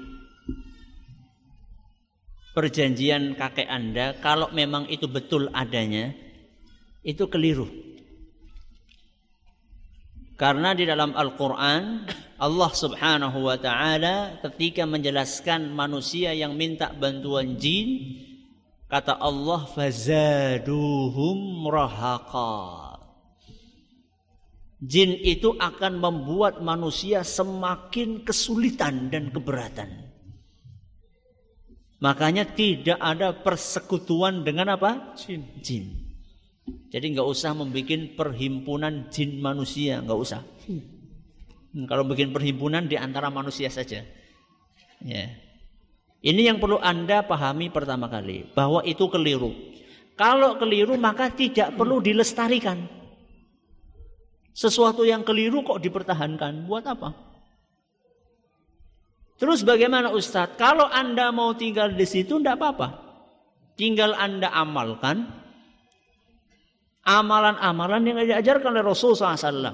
Perjanjian kakek Anda, kalau memang itu betul adanya, itu keliru. Karena di dalam Al-Quran, Allah subhanahu wa ta'ala ketika menjelaskan manusia yang minta bantuan jin, kata Allah, fazaduhum rahaqa. Jin itu akan membuat manusia semakin kesulitan dan keberatan. Makanya tidak ada persekutuan dengan apa? Jin. Jin. Jadi nggak usah membuat perhimpunan jin manusia, nggak usah. Hmm, kalau bikin perhimpunan di antara manusia saja. Ya. Ini yang perlu Anda pahami pertama kali, bahwa itu keliru. Kalau keliru maka tidak perlu dilestarikan. Sesuatu yang keliru kok dipertahankan, buat apa? Terus bagaimana Ustadz? Kalau Anda mau tinggal di situ tidak apa-apa. Tinggal Anda amalkan amalan-amalan yang diajarkan oleh Rasulullah shallallahu alaihi wasallam.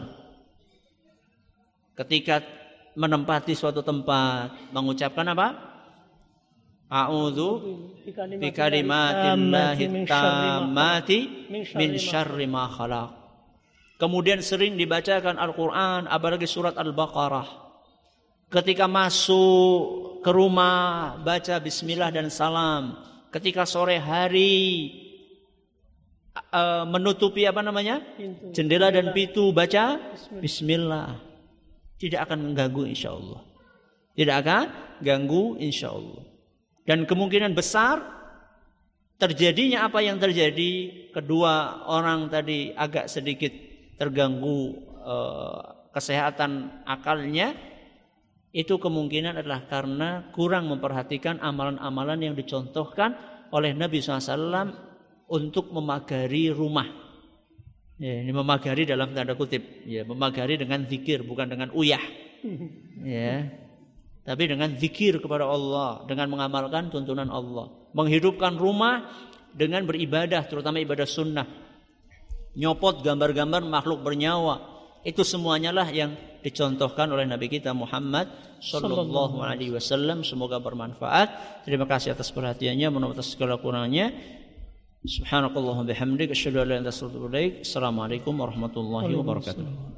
Ketika menempati suatu tempat, mengucapkan apa? A'udzu bikalimatillahi tammati min syarri ma khalaq. Kemudian sering dibacakan Al-Quran, apalagi surat Al-Baqarah. Ketika masuk ke rumah, baca bismillah dan salam. Ketika sore hari uh, menutupi apa namanya? Pintu. Jendela dan pintu, baca bismillah. bismillah. Tidak akan mengganggu insya Allah. Tidak akan ganggu insya Allah. Dan kemungkinan besar terjadinya apa yang terjadi, kedua orang tadi agak sedikit terganggu uh, kesehatan akalnya, itu kemungkinan adalah karena kurang memperhatikan amalan-amalan yang dicontohkan oleh Nabi shallallahu alaihi wasallam untuk memagari rumah. Ya, ini memagari dalam tanda kutip, ya, memagari dengan zikir, bukan dengan uyah. Ya. Tapi dengan zikir kepada Allah, dengan mengamalkan tuntunan Allah, menghidupkan rumah dengan beribadah, terutama ibadah sunnah. Nyopot gambar-gambar makhluk bernyawa, itu semuanya lah yang dicontohkan oleh Nabi kita Muhammad sallallahu alaihi wasallam. Semoga bermanfaat. Terima kasih atas perhatiannya, mohon maaf atas segala kurangnya. Subhanakallahumma bihamdika asyhadu an la ilaha illa anta astaghfiruka wa atubu ilaik. Assalamualaikum warahmatullahi wabarakatuh.